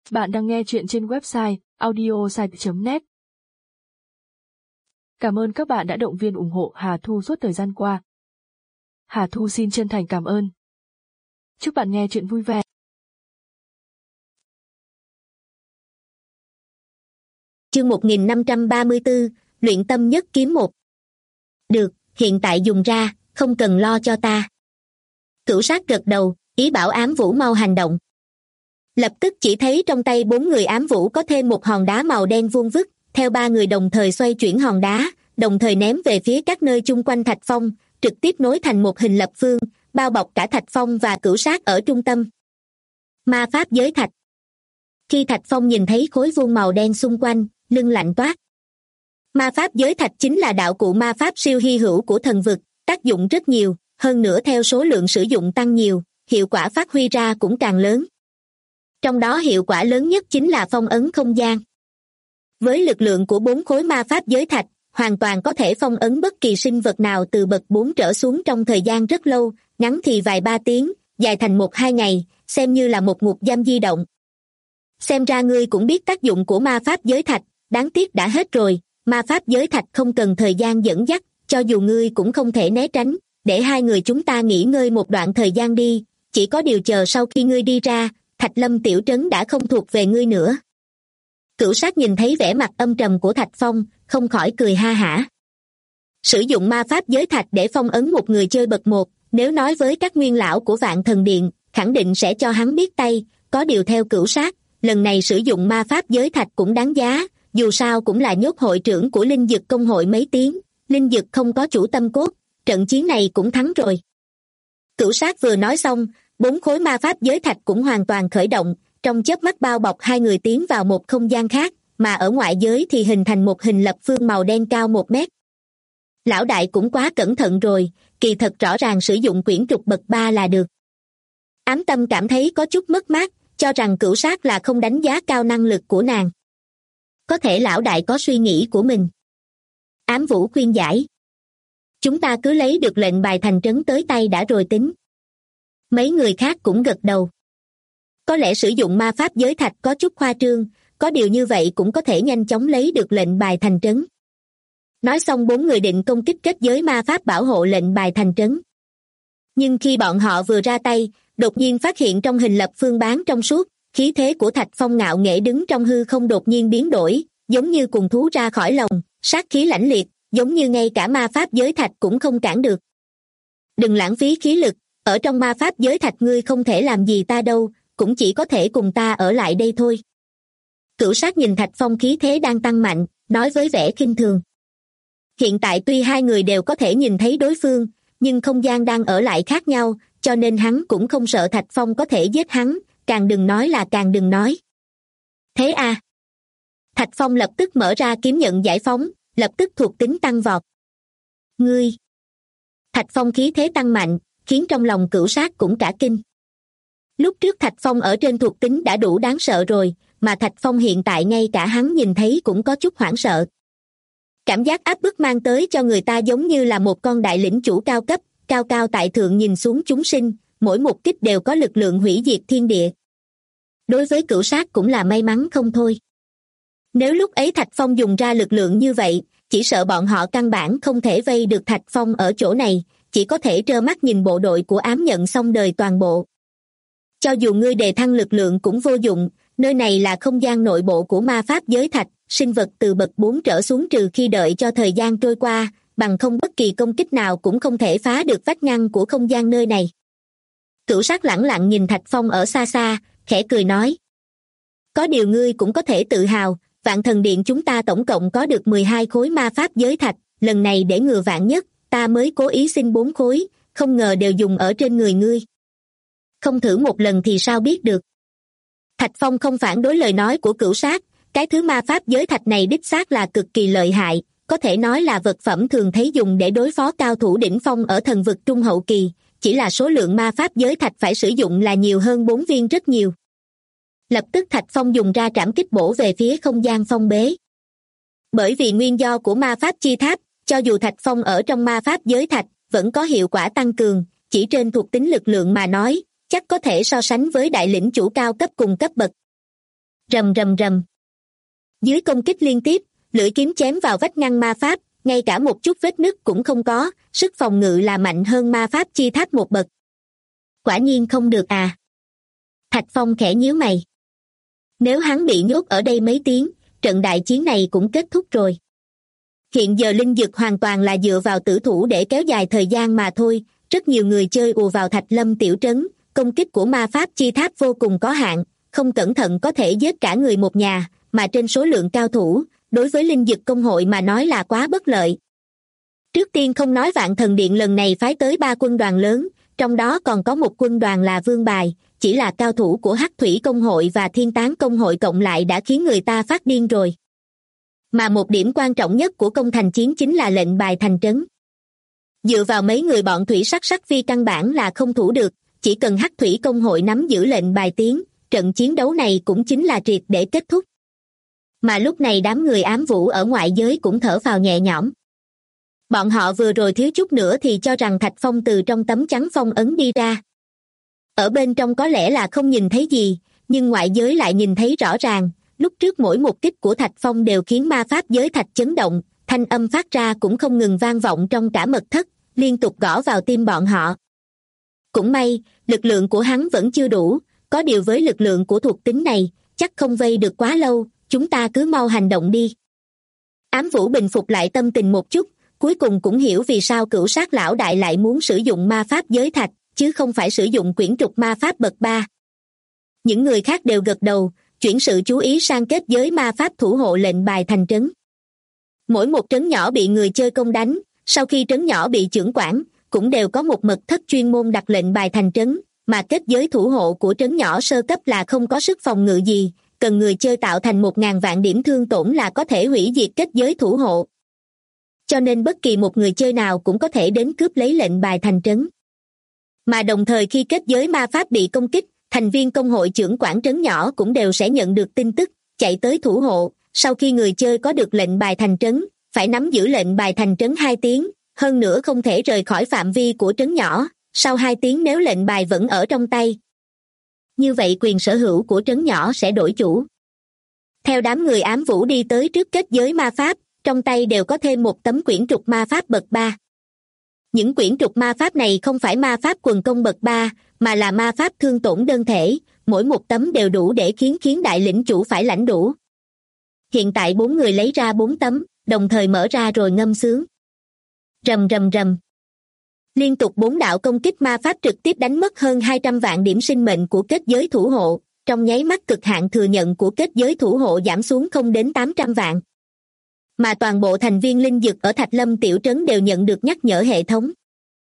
Bạn đang nghe chuyện trên website audiosite.net. Cảm ơn các bạn đã động viên ủng hộ Hà Thu suốt thời gian qua. Hà Thu xin chân thành cảm ơn. Chúc bạn nghe chuyện vui vẻ. Chương 1534, luyện tâm nhất kiếm 1. Được, hiện tại dùng ra, không cần lo cho ta. Cửu Sát gật đầu, ý bảo Ám Vũ mau hành động. Lập tức chỉ thấy trong tay 4 người Ám Vũ có thêm một hòn đá màu đen vuông vức, theo 3 người đồng thời xoay chuyển hòn đá, đồng thời ném về phía các nơi chung quanh Thạch Phong, trực tiếp nối thành một hình lập phương, bao bọc cả Thạch Phong và Cửu Sát ở trung tâm. Ma pháp giới thạch. Khi Thạch Phong nhìn thấy khối vuông màu đen xung quanh, lưng lạnh toát. Ma pháp giới thạch chính là đạo cụ ma pháp siêu hy hữu của thần vực, tác dụng rất nhiều, hơn nữa theo số lượng sử dụng tăng nhiều, hiệu quả phát huy ra cũng càng lớn. Trong đó hiệu quả lớn nhất chính là phong ấn không gian. Với lực lượng của 4 khối ma pháp giới thạch, hoàn toàn có thể phong ấn bất kỳ sinh vật nào từ bậc 4 trở xuống trong thời gian rất lâu, ngắn thì vài 3 tiếng, dài thành 1-2 ngày, xem như là một ngục giam di động. Xem ra ngươi cũng biết tác dụng của ma pháp giới thạch, đáng tiếc đã hết rồi, ma pháp giới thạch không cần thời gian dẫn dắt, cho dù ngươi cũng không thể né tránh, để hai người chúng ta nghỉ ngơi một đoạn thời gian đi, chỉ có điều chờ sau khi ngươi đi ra, Thạch Lâm tiểu trấn đã không thuộc về ngươi nữa. Cửu Sát nhìn thấy vẻ mặt âm trầm của Thạch Phong, không khỏi cười ha hả. Sử dụng ma pháp giới thạch để phong ấn một người chơi bậc 1, nếu nói với các nguyên lão của Vạn Thần Điện, khẳng định sẽ cho hắn biết tay, có điều theo Cửu Sát, lần này sử dụng ma pháp giới thạch cũng đáng giá, dù sao cũng là nhốt hội trưởng của Linh Dực công hội mấy tiếng, Linh Dực không có chủ tâm cốt, trận chiến này cũng thắng rồi. Cửu Sát vừa nói xong, 4 khối ma pháp giới thạch cũng hoàn toàn khởi động, trong chớp mắt bao bọc hai người tiến vào một không gian khác, mà ở ngoại giới thì hình thành một hình lập phương màu đen cao 1 mét. Lão đại cũng quá cẩn thận rồi, kỳ thật rõ ràng sử dụng quyển trục bậc 3 là được. Ám Tâm cảm thấy có chút mất mát, cho rằng Cửu Sát là không đánh giá cao năng lực của nàng. Có thể lão đại có suy nghĩ của mình. Ám Vũ khuyên giải. Chúng ta cứ lấy được lệnh bài thành trấn tới tay đã rồi tính. Mấy người khác cũng gật đầu. Có lẽ sử dụng ma pháp giới thạch có chút khoa trương, có điều như vậy cũng có thể nhanh chóng lấy được lệnh bài thành trấn. Nói xong 4 người định công kích kết giới ma pháp bảo hộ lệnh bài thành trấn. Nhưng khi bọn họ vừa ra tay, đột nhiên phát hiện trong hình lập phương bán trong suốt, khí thế của Thạch Phong ngạo nghễ đứng trong hư không đột nhiên biến đổi, giống như cùng thú ra khỏi lồng, sát khí lãnh liệt, giống như ngay cả ma pháp giới thạch cũng không cản được. Đừng lãng phí khí lực, ở trong ma pháp giới thạch ngươi không thể làm gì ta đâu, cũng chỉ có thể cùng ta ở lại đây thôi. Cửu Sát nhìn Thạch Phong khí thế đang tăng mạnh, nói với vẻ khinh thường. Hiện tại tuy hai người đều có thể nhìn thấy đối phương, nhưng không gian đang ở lại khác nhau, cho nên hắn cũng không sợ Thạch Phong có thể giết hắn, càng đừng nói là càng đừng nói. Thế à? Thạch Phong lập tức mở ra kiếm nhận giải phóng, lập tức thuộc tính tăng vọt. Ngươi! Thạch Phong khí thế tăng mạnh, khiến trong lòng Cửu Sát cũng cả kinh. Lúc trước Thạch Phong ở trên thuộc tính đã đủ đáng sợ rồi, mà Thạch Phong hiện tại ngay cả hắn nhìn thấy cũng có chút hoảng sợ. Cảm giác áp bức mang tới cho người ta giống như là một con đại lĩnh chủ cao cấp, cao cao tại thượng nhìn xuống chúng sinh, mỗi một kích đều có lực lượng hủy diệt thiên địa. Đối với Cửu Sát cũng là may mắn không thôi. Nếu lúc ấy Thạch Phong dùng ra lực lượng như vậy, chỉ sợ bọn họ căn bản không thể vây được Thạch Phong ở chỗ này, chỉ có thể trơ mắt nhìn bộ đội của ám nhận xong đời toàn bộ. Cho dù ngươi đề thăng lực lượng cũng vô dụng, nơi này là không gian nội bộ của ma pháp giới thạch, sinh vật từ bậc 4 trở xuống trừ khi đợi cho thời gian trôi qua, bằng không bất kỳ công kích nào cũng không thể phá được vách ngăn của không gian nơi này. Cửu Sát lẳng lặng nhìn Thạch Phong ở xa xa, khẽ cười nói. Có điều ngươi cũng có thể tự hào, Vạn Thần Điện chúng ta tổng cộng có được 12 khối ma pháp giới thạch, lần này để ngừa vạn nhất, ta mới cố ý xin 4 khối, không ngờ đều dùng ở trên người ngươi. Không thử một lần thì sao biết được. Thạch Phong không phản đối lời nói của Cửu Sát, cái thứ ma pháp giới thạch này đích xác là cực kỳ lợi hại, có thể nói là vật phẩm thường thấy dùng để đối phó cao thủ đỉnh phong ở thần vực trung hậu kỳ, chỉ là số lượng ma pháp giới thạch phải sử dụng là nhiều hơn 4 viên rất nhiều. Lập tức Thạch Phong dùng ra trảm kích bổ về phía không gian phong bế. Bởi vì nguyên do của ma pháp chi tháp, cho dù Thạch Phong ở trong ma pháp giới thạch, vẫn có hiệu quả tăng cường, chỉ trên thuộc tính lực lượng mà nói, chắc có thể so sánh với đại lĩnh chủ cao cấp cùng cấp bậc. Rầm rầm rầm. Dưới công kích liên tiếp, lưỡi kiếm chém vào vách ngăn ma pháp, ngay cả một chút vết nứt cũng không có, sức phòng ngự là mạnh hơn ma pháp chi tháp một bậc. Quả nhiên không được à. Thạch Phong khẽ nhíu mày. Nếu hắn bị nhốt ở đây mấy tiếng, trận đại chiến này cũng kết thúc rồi. Hiện giờ linh dực hoàn toàn là dựa vào tử thủ để kéo dài thời gian mà thôi, rất nhiều người chơi ùa vào Thạch Lâm tiểu trấn, công kích của ma pháp chi tháp vô cùng có hạn, không cẩn thận có thể giết cả người một nhà, mà trên số lượng cao thủ, đối với linh dực công hội mà nói là quá bất lợi. Trước tiên không nói Vạn Thần Điện lần này phái tới 3 quân đoàn lớn, trong đó còn có một quân đoàn là Vương Bài, chỉ là cao thủ của Hắc Thủy công hội và Thiên Tán công hội cộng lại đã khiến người ta phát điên rồi. Mà một điểm quan trọng nhất của công thành chiến chính là lệnh bài thành trấn. Dựa vào mấy người bọn Thủy Sắc Sắc Phi căn bản là không thủ được, chỉ cần Hắc Thủy công hội nắm giữ lệnh bài tiến, trận chiến đấu này cũng chính là triệt để kết thúc. Mà lúc này đám người ám vũ ở ngoại giới cũng thở phào nhẹ nhõm. Bọn họ vừa rồi thiếu chút nữa thì cho rằng Thạch Phong từ trong tấm chắn phong ấn đi ra. Ở bên trong có lẽ là không nhìn thấy gì, nhưng ngoại giới lại nhìn thấy rõ ràng, lúc trước mỗi một kích của Thạch Phong đều khiến ma pháp giới thạch chấn động, thanh âm phát ra cũng không ngừng vang vọng trong cả mật thất, liên tục gõ vào tim bọn họ. Cũng may, lực lượng của hắn vẫn chưa đủ, có điều với lực lượng của thuộc tính này, chắc không vây được quá lâu, chúng ta cứ mau hành động đi. Ám Vũ bình phục lại tâm tình một chút, cuối cùng cũng hiểu vì sao Cửu Sát lão đại lại muốn sử dụng ma pháp giới thạch, chứ không phải sử dụng quyển trục ma pháp bậc 3. Những người khác đều gật đầu, chuyển sự chú ý sang kết giới ma pháp thủ hộ lệnh bài thành trấn. Mỗi một trấn nhỏ bị người chơi công đánh, sau khi trấn nhỏ bị chưởng quản, cũng đều có một mật thất chuyên môn đặt lệnh bài thành trấn, mà kết giới thủ hộ của trấn nhỏ sơ cấp là không có sức phòng ngự gì, cần người chơi tạo thành 1.000 vạn điểm thương tổn là có thể hủy diệt kết giới thủ hộ. Cho nên bất kỳ một người chơi nào cũng có thể đến cướp lấy lệnh bài thành trấn. Mà đồng thời khi kết giới ma pháp bị công kích, thành viên công hội trưởng quản trấn nhỏ cũng đều sẽ nhận được tin tức, chạy tới thủ hộ. Sau khi người chơi có được lệnh bài thành trấn, phải nắm giữ lệnh bài thành trấn 2 tiếng, hơn nữa không thể rời khỏi phạm vi của trấn nhỏ, sau 2 tiếng nếu lệnh bài vẫn ở trong tay. Như vậy quyền sở hữu của trấn nhỏ sẽ đổi chủ. Theo đám người ám vũ đi tới trước kết giới ma pháp, trong tay đều có thêm một tấm quyển trục ma pháp bậc 3. Những quyển trục ma pháp này không phải ma pháp quần công bậc 3, mà là ma pháp thương tổn đơn thể, mỗi một tấm đều đủ để khiến đại lĩnh chủ phải lãnh đủ. Hiện tại 4 người lấy ra 4 tấm, đồng thời mở ra rồi ngâm sướng. Rầm rầm rầm. Liên tục 4 đạo công kích ma pháp trực tiếp đánh mất hơn 200 vạn điểm sinh mệnh của kết giới thủ hộ, trong nháy mắt cực hạn thừa nhận của kết giới thủ hộ giảm xuống không đến 800 vạn. Mà toàn bộ thành viên linh dực ở Thạch Lâm tiểu trấn đều nhận được nhắc nhở hệ thống.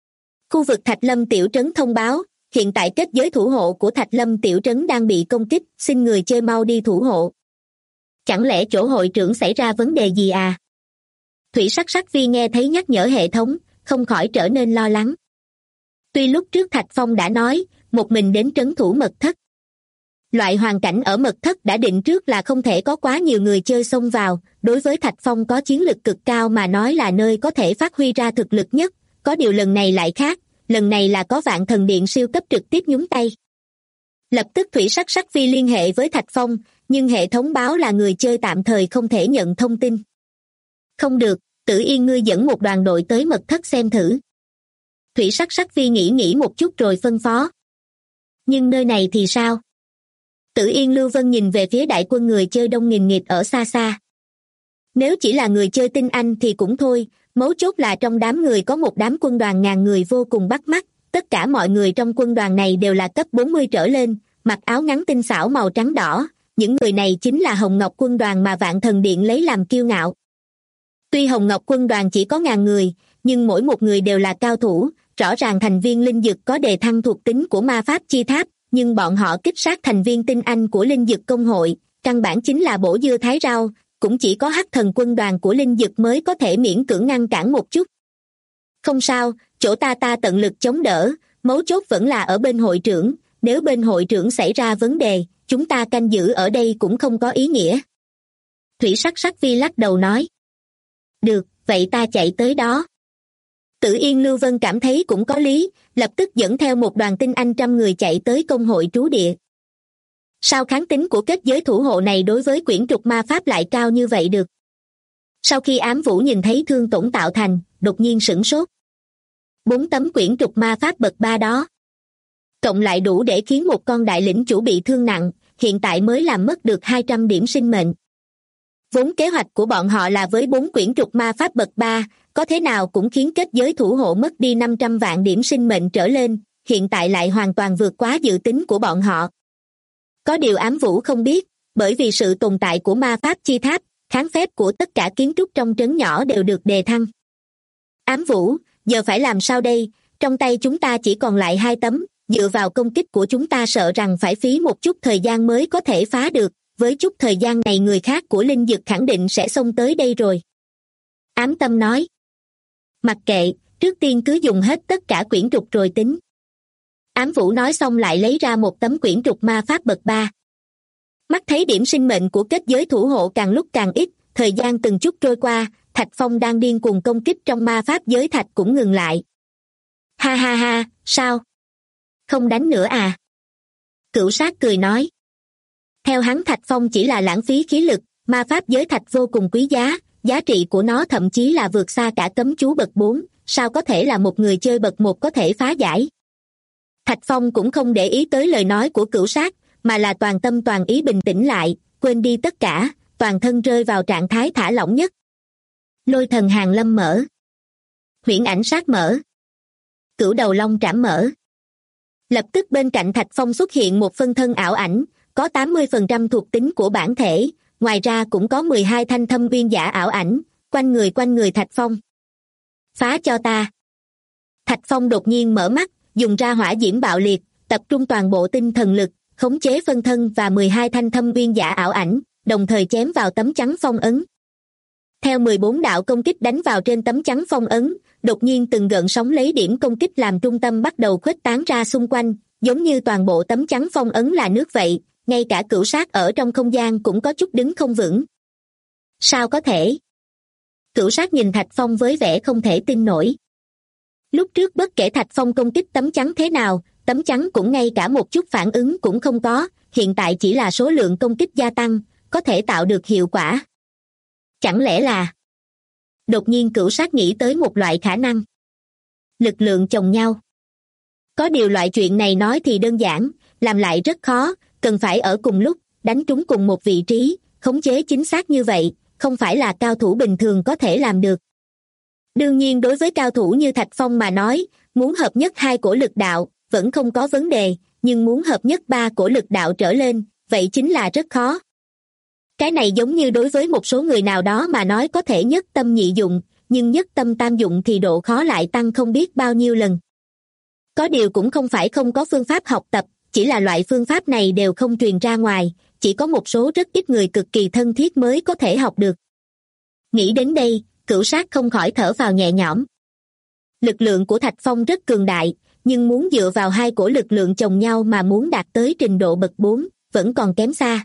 Khu vực Thạch Lâm tiểu trấn thông báo, hiện tại kết giới thủ hộ của Thạch Lâm tiểu trấn đang bị công kích, xin người chơi mau đi thủ hộ. Chẳng lẽ chỗ hội trưởng xảy ra vấn đề gì à? Thủy Sắc Sắc Vi nghe thấy nhắc nhở hệ thống, không khỏi trở nên lo lắng. Tuy lúc trước Thạch Phong đã nói, một mình đến trấn thủ mật thất. Loại hoàn cảnh ở mật thất đã định trước là không thể có quá nhiều người chơi xông vào, đối với Thạch Phong có chiến lực cực cao mà nói là nơi có thể phát huy ra thực lực nhất, có điều lần này lại khác, lần này là có Vạn Thần Điện siêu cấp trực tiếp nhúng tay. Lập tức Thủy Sắc Sắc Vi liên hệ với Thạch Phong, nhưng hệ thống báo là người chơi tạm thời không thể nhận thông tin. Không được, Tử Yên ngươi dẫn một đoàn đội tới mật thất xem thử. Thủy Sắc Sắc Vi nghĩ một chút rồi phân phó. Nhưng nơi này thì sao? Tử Yên Lưu Vân nhìn về phía đại quân người chơi đông nghìn nghịt ở xa xa. Nếu chỉ là người chơi tinh anh thì cũng thôi, mấu chốt là trong đám người có một đám quân đoàn ngàn người vô cùng bắt mắt, tất cả mọi người trong quân đoàn này đều là cấp 40 trở lên, mặc áo ngắn tinh xảo màu trắng đỏ, những người này chính là Hồng Ngọc quân đoàn mà Vạn Thần Điện lấy làm kiêu ngạo. Tuy Hồng Ngọc quân đoàn chỉ có 1000 người, nhưng mỗi một người đều là cao thủ, rõ ràng thành viên linh dực có đề thăng thuộc tính của ma pháp chi tháp, nhưng bọn họ kích sát thành viên tinh anh của linh dực công hội, căn bản chính là bổ dưa thái rau, cũng chỉ có Hắc Thần quân đoàn của linh dực mới có thể miễn cưỡng ngăn cản một chút. Không sao, chỗ ta tận lực chống đỡ, mấu chốt vẫn là ở bên hội trưởng, nếu bên hội trưởng xảy ra vấn đề, chúng ta canh giữ ở đây cũng không có ý nghĩa. Thủy Sắc Sắc Vi lắc đầu nói. Được, vậy ta chạy tới đó. Tử Yên Lưu Vân cảm thấy cũng có lý, lập tức dẫn theo một đoàn tinh anh 100 người chạy tới công hội trú địa. Sao kháng tính của kết giới thủ hộ này đối với quyển trục ma pháp lại cao như vậy được? Sau khi ám vũ nhìn thấy thương tổn tạo thành, đột nhiên sửng sốt. 4 tấm quyển trục ma pháp bậc 3 đó cộng lại đủ để khiến một con đại lĩnh chủ bị thương nặng, hiện tại mới làm mất được 200 điểm sinh mệnh. Vốn kế hoạch của bọn họ là với 4 quyển trục ma pháp bậc 3, có thế nào cũng khiến kết giới thủ hộ mất đi 500 vạn điểm sinh mệnh trở lên, hiện tại lại hoàn toàn vượt quá dự tính của bọn họ. Có điều ám vũ không biết, bởi vì sự tồn tại của ma pháp chi tháp, kháng phép của tất cả kiến trúc trong trấn nhỏ đều được đề thăng. Ám vũ, giờ phải làm sao đây? Trong tay chúng ta chỉ còn lại 2 tấm, dựa vào công kích của chúng ta sợ rằng phải phí một chút thời gian mới có thể phá được, với chút thời gian này người khác của linh dực khẳng định sẽ xông tới đây rồi. Ám tâm nói. Mặc kệ, trước tiên cứ dùng hết tất cả quyển trục rồi tính. Ám vũ nói xong lại lấy ra một tấm quyển trục ma pháp bậc 3. Mắt thấy điểm sinh mệnh của kết giới thủ hộ càng lúc càng ít, thời gian từng chút trôi qua, Thạch Phong đang điên cuồng công kích trong ma pháp giới thạch cũng ngừng lại. Ha ha ha, sao? Không đánh nữa à? Cửu Sát cười nói. Theo hắn Thạch Phong chỉ là lãng phí khí lực, ma pháp giới thạch vô cùng quý giá, giá trị của nó thậm chí là vượt xa cả cấm chú bậc 4, sao có thể là một người chơi bậc 1 có thể phá giải? Thạch Phong cũng không để ý tới lời nói của Cửu Sát, mà là toàn tâm toàn ý bình tĩnh lại, quên đi tất cả, toàn thân rơi vào trạng thái thả lỏng nhất. Lôi thần hàng lâm mở. Huyễn ảnh sát mở. Cửu đầu long trảm mở. Lập tức bên cạnh Thạch Phong xuất hiện một phân thân ảo ảnh, có 80% thuộc tính của bản thể, ngoài ra cũng có 12 thanh thâm uyên giả ảo ảnh, quanh người Thạch Phong. Phá cho ta. Thạch Phong đột nhiên mở mắt, dùng ra hỏa diễm bạo liệt, tập trung toàn bộ tinh thần lực, khống chế phân thân và 12 thanh thâm uyên giả ảo ảnh, đồng thời chém vào tấm chắn phong ấn. Theo 14 đạo công kích đánh vào trên tấm chắn phong ấn, đột nhiên từng gợn sóng lấy điểm công kích làm trung tâm bắt đầu khuếch tán ra xung quanh, giống như toàn bộ tấm chắn phong ấn là nước vậy, ngay cả Cửu Sát ở trong không gian cũng có chút đứng không vững. Sao có thể? Cửu Sát nhìn Thạch Phong với vẻ không thể tin nổi. Lúc trước bất kể Thạch Phong công kích tấm chắn thế nào, tấm chắn cũng ngay cả một chút phản ứng cũng không có, hiện tại chỉ là số lượng công kích gia tăng, có thể tạo được hiệu quả. Chẳng lẽ là... Đột nhiên Cửu Sát nghĩ tới một loại khả năng. Lực lượng chồng nhau. Có điều loại chuyện này nói thì đơn giản, làm lại rất khó, cần phải ở cùng lúc, đánh trúng cùng một vị trí, khống chế chính xác như vậy, không phải là cao thủ bình thường có thể làm được. Đương nhiên đối với cao thủ như Thạch Phong mà nói, muốn hợp nhất 2 cổ lực đạo, vẫn không có vấn đề, nhưng muốn hợp nhất 3 cổ lực đạo trở lên, vậy chính là rất khó. Cái này giống như đối với một số người nào đó mà nói có thể nhất tâm nhị dụng, nhưng nhất tâm tam dụng thì độ khó lại tăng không biết bao nhiêu lần. Có điều cũng không phải không có phương pháp học tập, chỉ là loại phương pháp này đều không truyền ra ngoài, chỉ có một số rất ít người cực kỳ thân thiết mới có thể học được. Nghĩ đến đây, Cửu Sát không khỏi thở phào nhẹ nhõm. Lực lượng của Thạch Phong rất cường đại, nhưng muốn dựa vào 2 cổ lực lượng chồng nhau mà muốn đạt tới trình độ bậc 4, vẫn còn kém xa.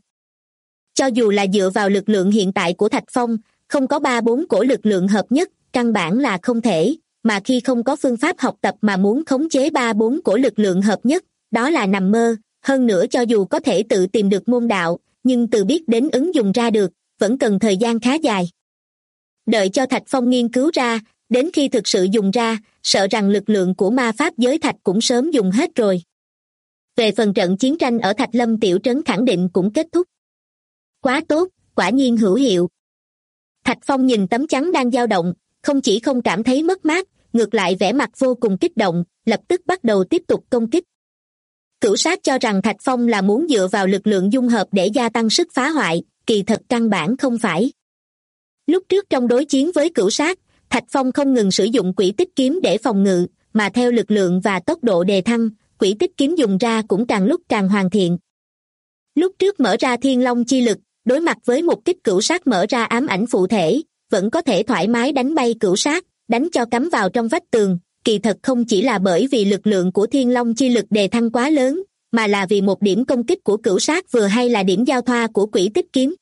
Cho dù là dựa vào lực lượng hiện tại của Thạch Phong, không có 3-4 cổ lực lượng hợp nhất, căn bản là không thể, mà khi không có phương pháp học tập mà muốn khống chế 3-4 cổ lực lượng hợp nhất, đó là nằm mơ, hơn nữa cho dù có thể tự tìm được môn đạo, nhưng từ biết đến ứng dụng ra được, vẫn cần thời gian khá dài. Đợi cho Thạch Phong nghiên cứu ra, đến khi thực sự dùng ra, sợ rằng lực lượng của ma pháp giới thạch cũng sớm dùng hết rồi. Về phần trận chiến tranh ở Thạch Lâm tiểu trấn khẳng định cũng kết thúc. Quá tốt, quả nhiên hữu hiệu. Thạch Phong nhìn tấm chắn đang dao động, không chỉ không cảm thấy mất mát, ngược lại vẻ mặt vô cùng kích động, lập tức bắt đầu tiếp tục công kích. Cửu Sát cho rằng Thạch Phong là muốn dựa vào lực lượng dung hợp để gia tăng sức phá hoại, kỳ thật căn bản không phải. Lúc trước trong đối chiến với Cửu Sát, Thạch Phong không ngừng sử dụng quỷ tích kiếm để phòng ngự, mà theo lực lượng và tốc độ đề thăng, quỷ tích kiếm dùng ra cũng càng lúc càng hoàn thiện. Lúc trước mở ra Thiên Long chi lực, đối mặt với một kích Cửu Sát mở ra ám ảnh phụ thể, vẫn có thể thoải mái đánh bay Cửu Sát, đánh cho cắm vào trong vách tường, kỳ thật không chỉ là bởi vì lực lượng của Thiên Long chi lực đề thăng quá lớn, mà là vì một điểm công kích của Cửu Sát vừa hay là điểm giao thoa của quỷ tích kiếm.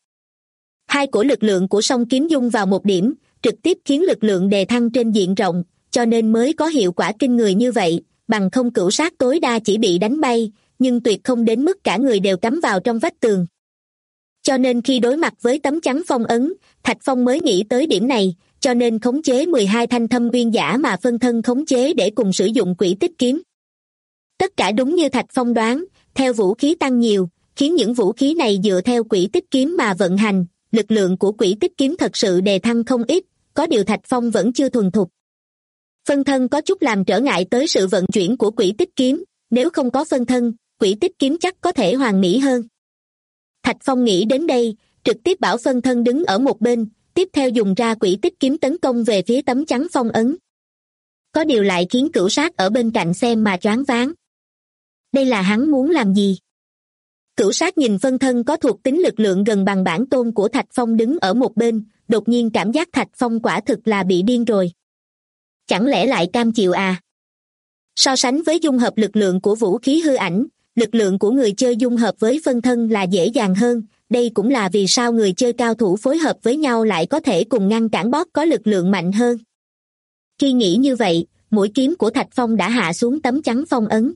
2 cổ lực lượng của song kiếm dung vào một điểm, trực tiếp khiến lực lượng đề thăng trên diện rộng, cho nên mới có hiệu quả kinh người như vậy, bằng không Cửu Sát tối đa chỉ bị đánh bay, nhưng tuyệt không đến mức cả người đều cắm vào trong vách tường. Cho nên khi đối mặt với tấm chắn phong ấn, Thạch Phong mới nghĩ tới điểm này, cho nên khống chế 12 thanh thâm uyên giả mà phân thân khống chế để cùng sử dụng quỷ tích kiếm. Tất cả đúng như Thạch Phong đoán, theo vũ khí tăng nhiều, khiến những vũ khí này dựa theo quỷ tích kiếm mà vận hành, lực lượng của quỷ tích kiếm thật sự đề thăng không ít, có điều Thạch Phong vẫn chưa thuần thục. Phân thân có chút làm trở ngại tới sự vận chuyển của quỷ tích kiếm, nếu không có phân thân, quỷ tích kiếm chắc có thể hoàn mỹ hơn. Thạch Phong nghĩ đến đây, trực tiếp bảo phân thân đứng ở một bên, tiếp theo dùng ra quỷ tích kiếm tấn công về phía tấm chắn phong ấn. Có điều lại khiến Cửu Sát ở bên cạnh xem mà choáng váng. Đây là hắn muốn làm gì? Cửu Sát nhìn phân thân có thuộc tính lực lượng gần bằng bản tôn của Thạch Phong đứng ở một bên, đột nhiên cảm giác Thạch Phong quả thực là bị điên rồi. Chẳng lẽ lại cam chịu à? So sánh với dung hợp lực lượng của vũ khí hư ảnh, lực lượng của người chơi dung hợp với phân thân là dễ dàng hơn, đây cũng là vì sao người chơi cao thủ phối hợp với nhau lại có thể cùng ngăn cản boss có lực lượng mạnh hơn. Khi nghĩ như vậy, mũi kiếm của Thạch Phong đã hạ xuống tấm chắn phong ấn.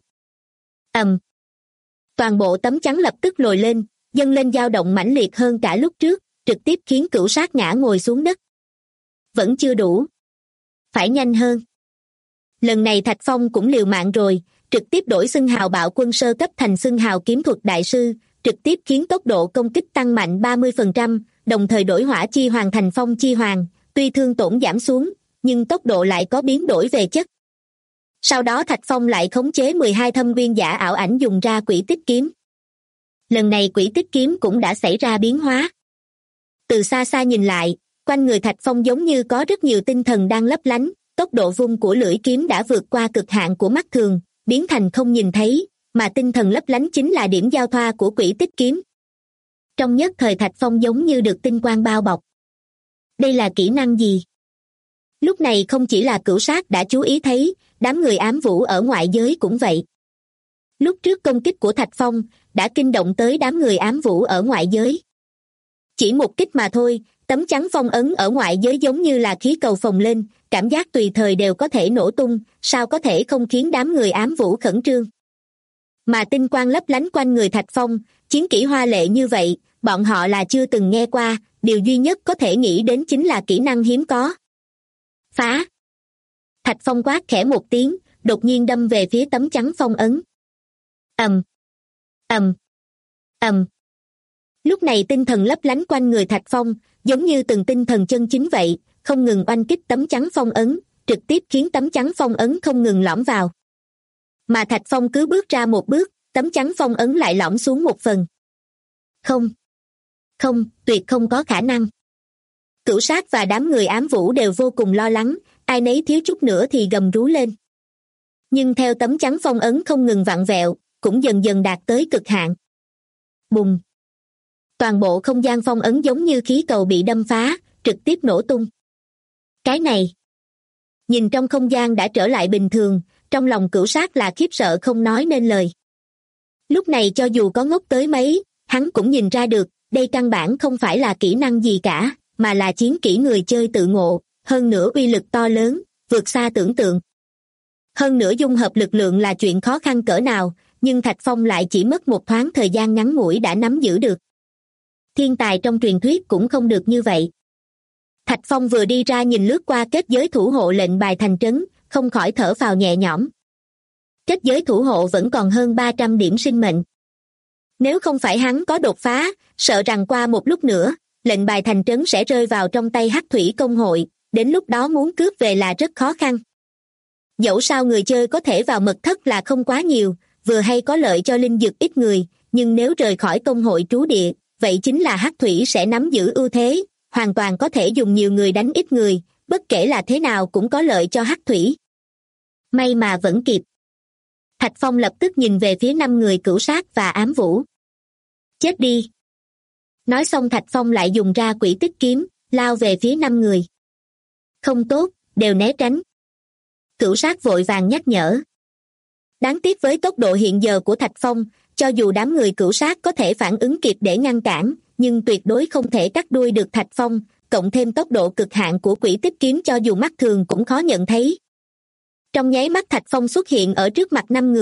Toàn bộ tấm chắn lập tức lồi lên, dâng lên dao động mãnh liệt hơn cả lúc trước, trực tiếp khiến Cửu Sát ngã ngồi xuống đất. Vẫn chưa đủ. Phải nhanh hơn. Lần này Thạch Phong cũng liều mạng rồi, trực tiếp đổi xưng hào bạo quân sơ cấp thành xưng hào kiếm thuật đại sư, trực tiếp khiến tốc độ công kích tăng mạnh 30%, đồng thời đổi hỏa chi hoàng thành phong chi hoàng, tuy thương tổn giảm xuống, nhưng tốc độ lại có biến đổi về chất. Sau đó Thạch Phong lại khống chế 12 thâm uyên giả ảo ảnh dùng ra quỷ tích kiếm. Lần này quỷ tích kiếm cũng đã xảy ra biến hóa. Từ xa xa nhìn lại, quanh người Thạch Phong giống như có rất nhiều tinh thần đang lấp lánh, tốc độ vung của lưỡi kiếm đã vượt qua cực hạn của mắt thường, biến thành không nhìn thấy, mà tinh thần lấp lánh chính là điểm giao thoa của quỷ tích kiếm. Trong nhất thời Thạch Phong giống như được tinh quang bao bọc. Đây là kỹ năng gì? Lúc này không chỉ là Cửu Sát đã chú ý thấy, đám người ám vũ ở ngoại giới cũng vậy. Lúc trước công kích của Thạch Phong đã kinh động tới đám người ám vũ ở ngoại giới. Chỉ một kích mà thôi, tấm chắn phong ấn ở ngoại giới giống như là khí cầu phồng lên, cảm giác tùy thời đều có thể nổ tung, sao có thể không khiến đám người ám vũ khẩn trương. Mà tinh quang lấp lánh quanh người Thạch Phong, chiến kỹ hoa lệ như vậy, bọn họ là chưa từng nghe qua, điều duy nhất có thể nghĩ đến chính là kỹ năng hiếm có. Phá! Thạch Phong quát khẽ một tiếng, đột nhiên đâm về phía tấm chắn phong ấn. Lúc này tinh thần lấp lánh quanh người Thạch Phong, giống như từng tinh thần chân chính vậy, không ngừng oanh kích tấm chắn phong ấn, trực tiếp khiến tấm chắn phong ấn không ngừng lõm vào. Mà Thạch Phong cứ bước ra một bước, tấm chắn phong ấn lại lõm xuống một phần. Không, tuyệt không có khả năng. Cửu Sát và đám người ám vũ đều vô cùng lo lắng, ai nấy thiếu chút nữa thì gầm rú lên. Nhưng theo tấm chắn phong ấn không ngừng vặn vẹo, cũng dần dần đạt tới cực hạn. Bùng! Toàn bộ không gian phong ấn giống như khí cầu bị đâm phá, trực tiếp nổ tung. Cái này! Nhìn trong không gian đã trở lại bình thường, trong lòng Cửu Sát là khiếp sợ không nói nên lời. Lúc này cho dù có ngốc tới mấy, hắn cũng nhìn ra được, đây căn bản không phải là kỹ năng gì cả, mà là chiến kỹ người chơi tự ngộ, hơn nữa uy lực to lớn, vượt xa tưởng tượng. Hơn nữa dung hợp lực lượng là chuyện khó khăn cỡ nào, nhưng Thạch Phong lại chỉ mất một thoáng thời gian ngắn ngủi đã nắm giữ được. Thiên tài trong truyền thuyết cũng không được như vậy. Thạch Phong vừa đi ra nhìn lướt qua kết giới thủ hộ lệnh bài thành trấn, không khỏi thở phào nhẹ nhõm. Kết giới thủ hộ vẫn còn hơn 300 điểm sinh mệnh. Nếu không phải hắn có đột phá, sợ rằng qua một lúc nữa, lệnh bài thành trấn sẽ rơi vào trong tay Hắc Thủy Công hội, đến lúc đó muốn cướp về là rất khó khăn. Dẫu sao người chơi có thể vào mật thất là không quá nhiều, vừa hay có lợi cho linh dược ít người, nhưng nếu rời khỏi công hội trú địa, vậy chính là Hắc Thủy sẽ nắm giữ ưu thế, hoàn toàn có thể dùng nhiều người đánh ít người, bất kể là thế nào cũng có lợi cho Hắc Thủy. May mà vẫn kịp. Thạch Phong lập tức nhìn về phía 5 người Cửu Sát và ám vũ. Chết đi! Nói xong Thạch Phong lại dùng ra quỷ tích kiếm, lao về phía 5 người. Không tốt, đều né tránh. Cửu Sát vội vàng nhắc nhở. Đáng tiếc với tốc độ hiện giờ của Thạch Phong, cho dù đám người Cửu Sát có thể phản ứng kịp để ngăn cản, nhưng tuyệt đối không thể cắt đuôi được Thạch Phong, cộng thêm tốc độ cực hạn của quỷ tích kiếm cho dù mắt thường cũng khó nhận thấy. Trong nháy mắt Thạch Phong xuất hiện ở trước mặt 5 người,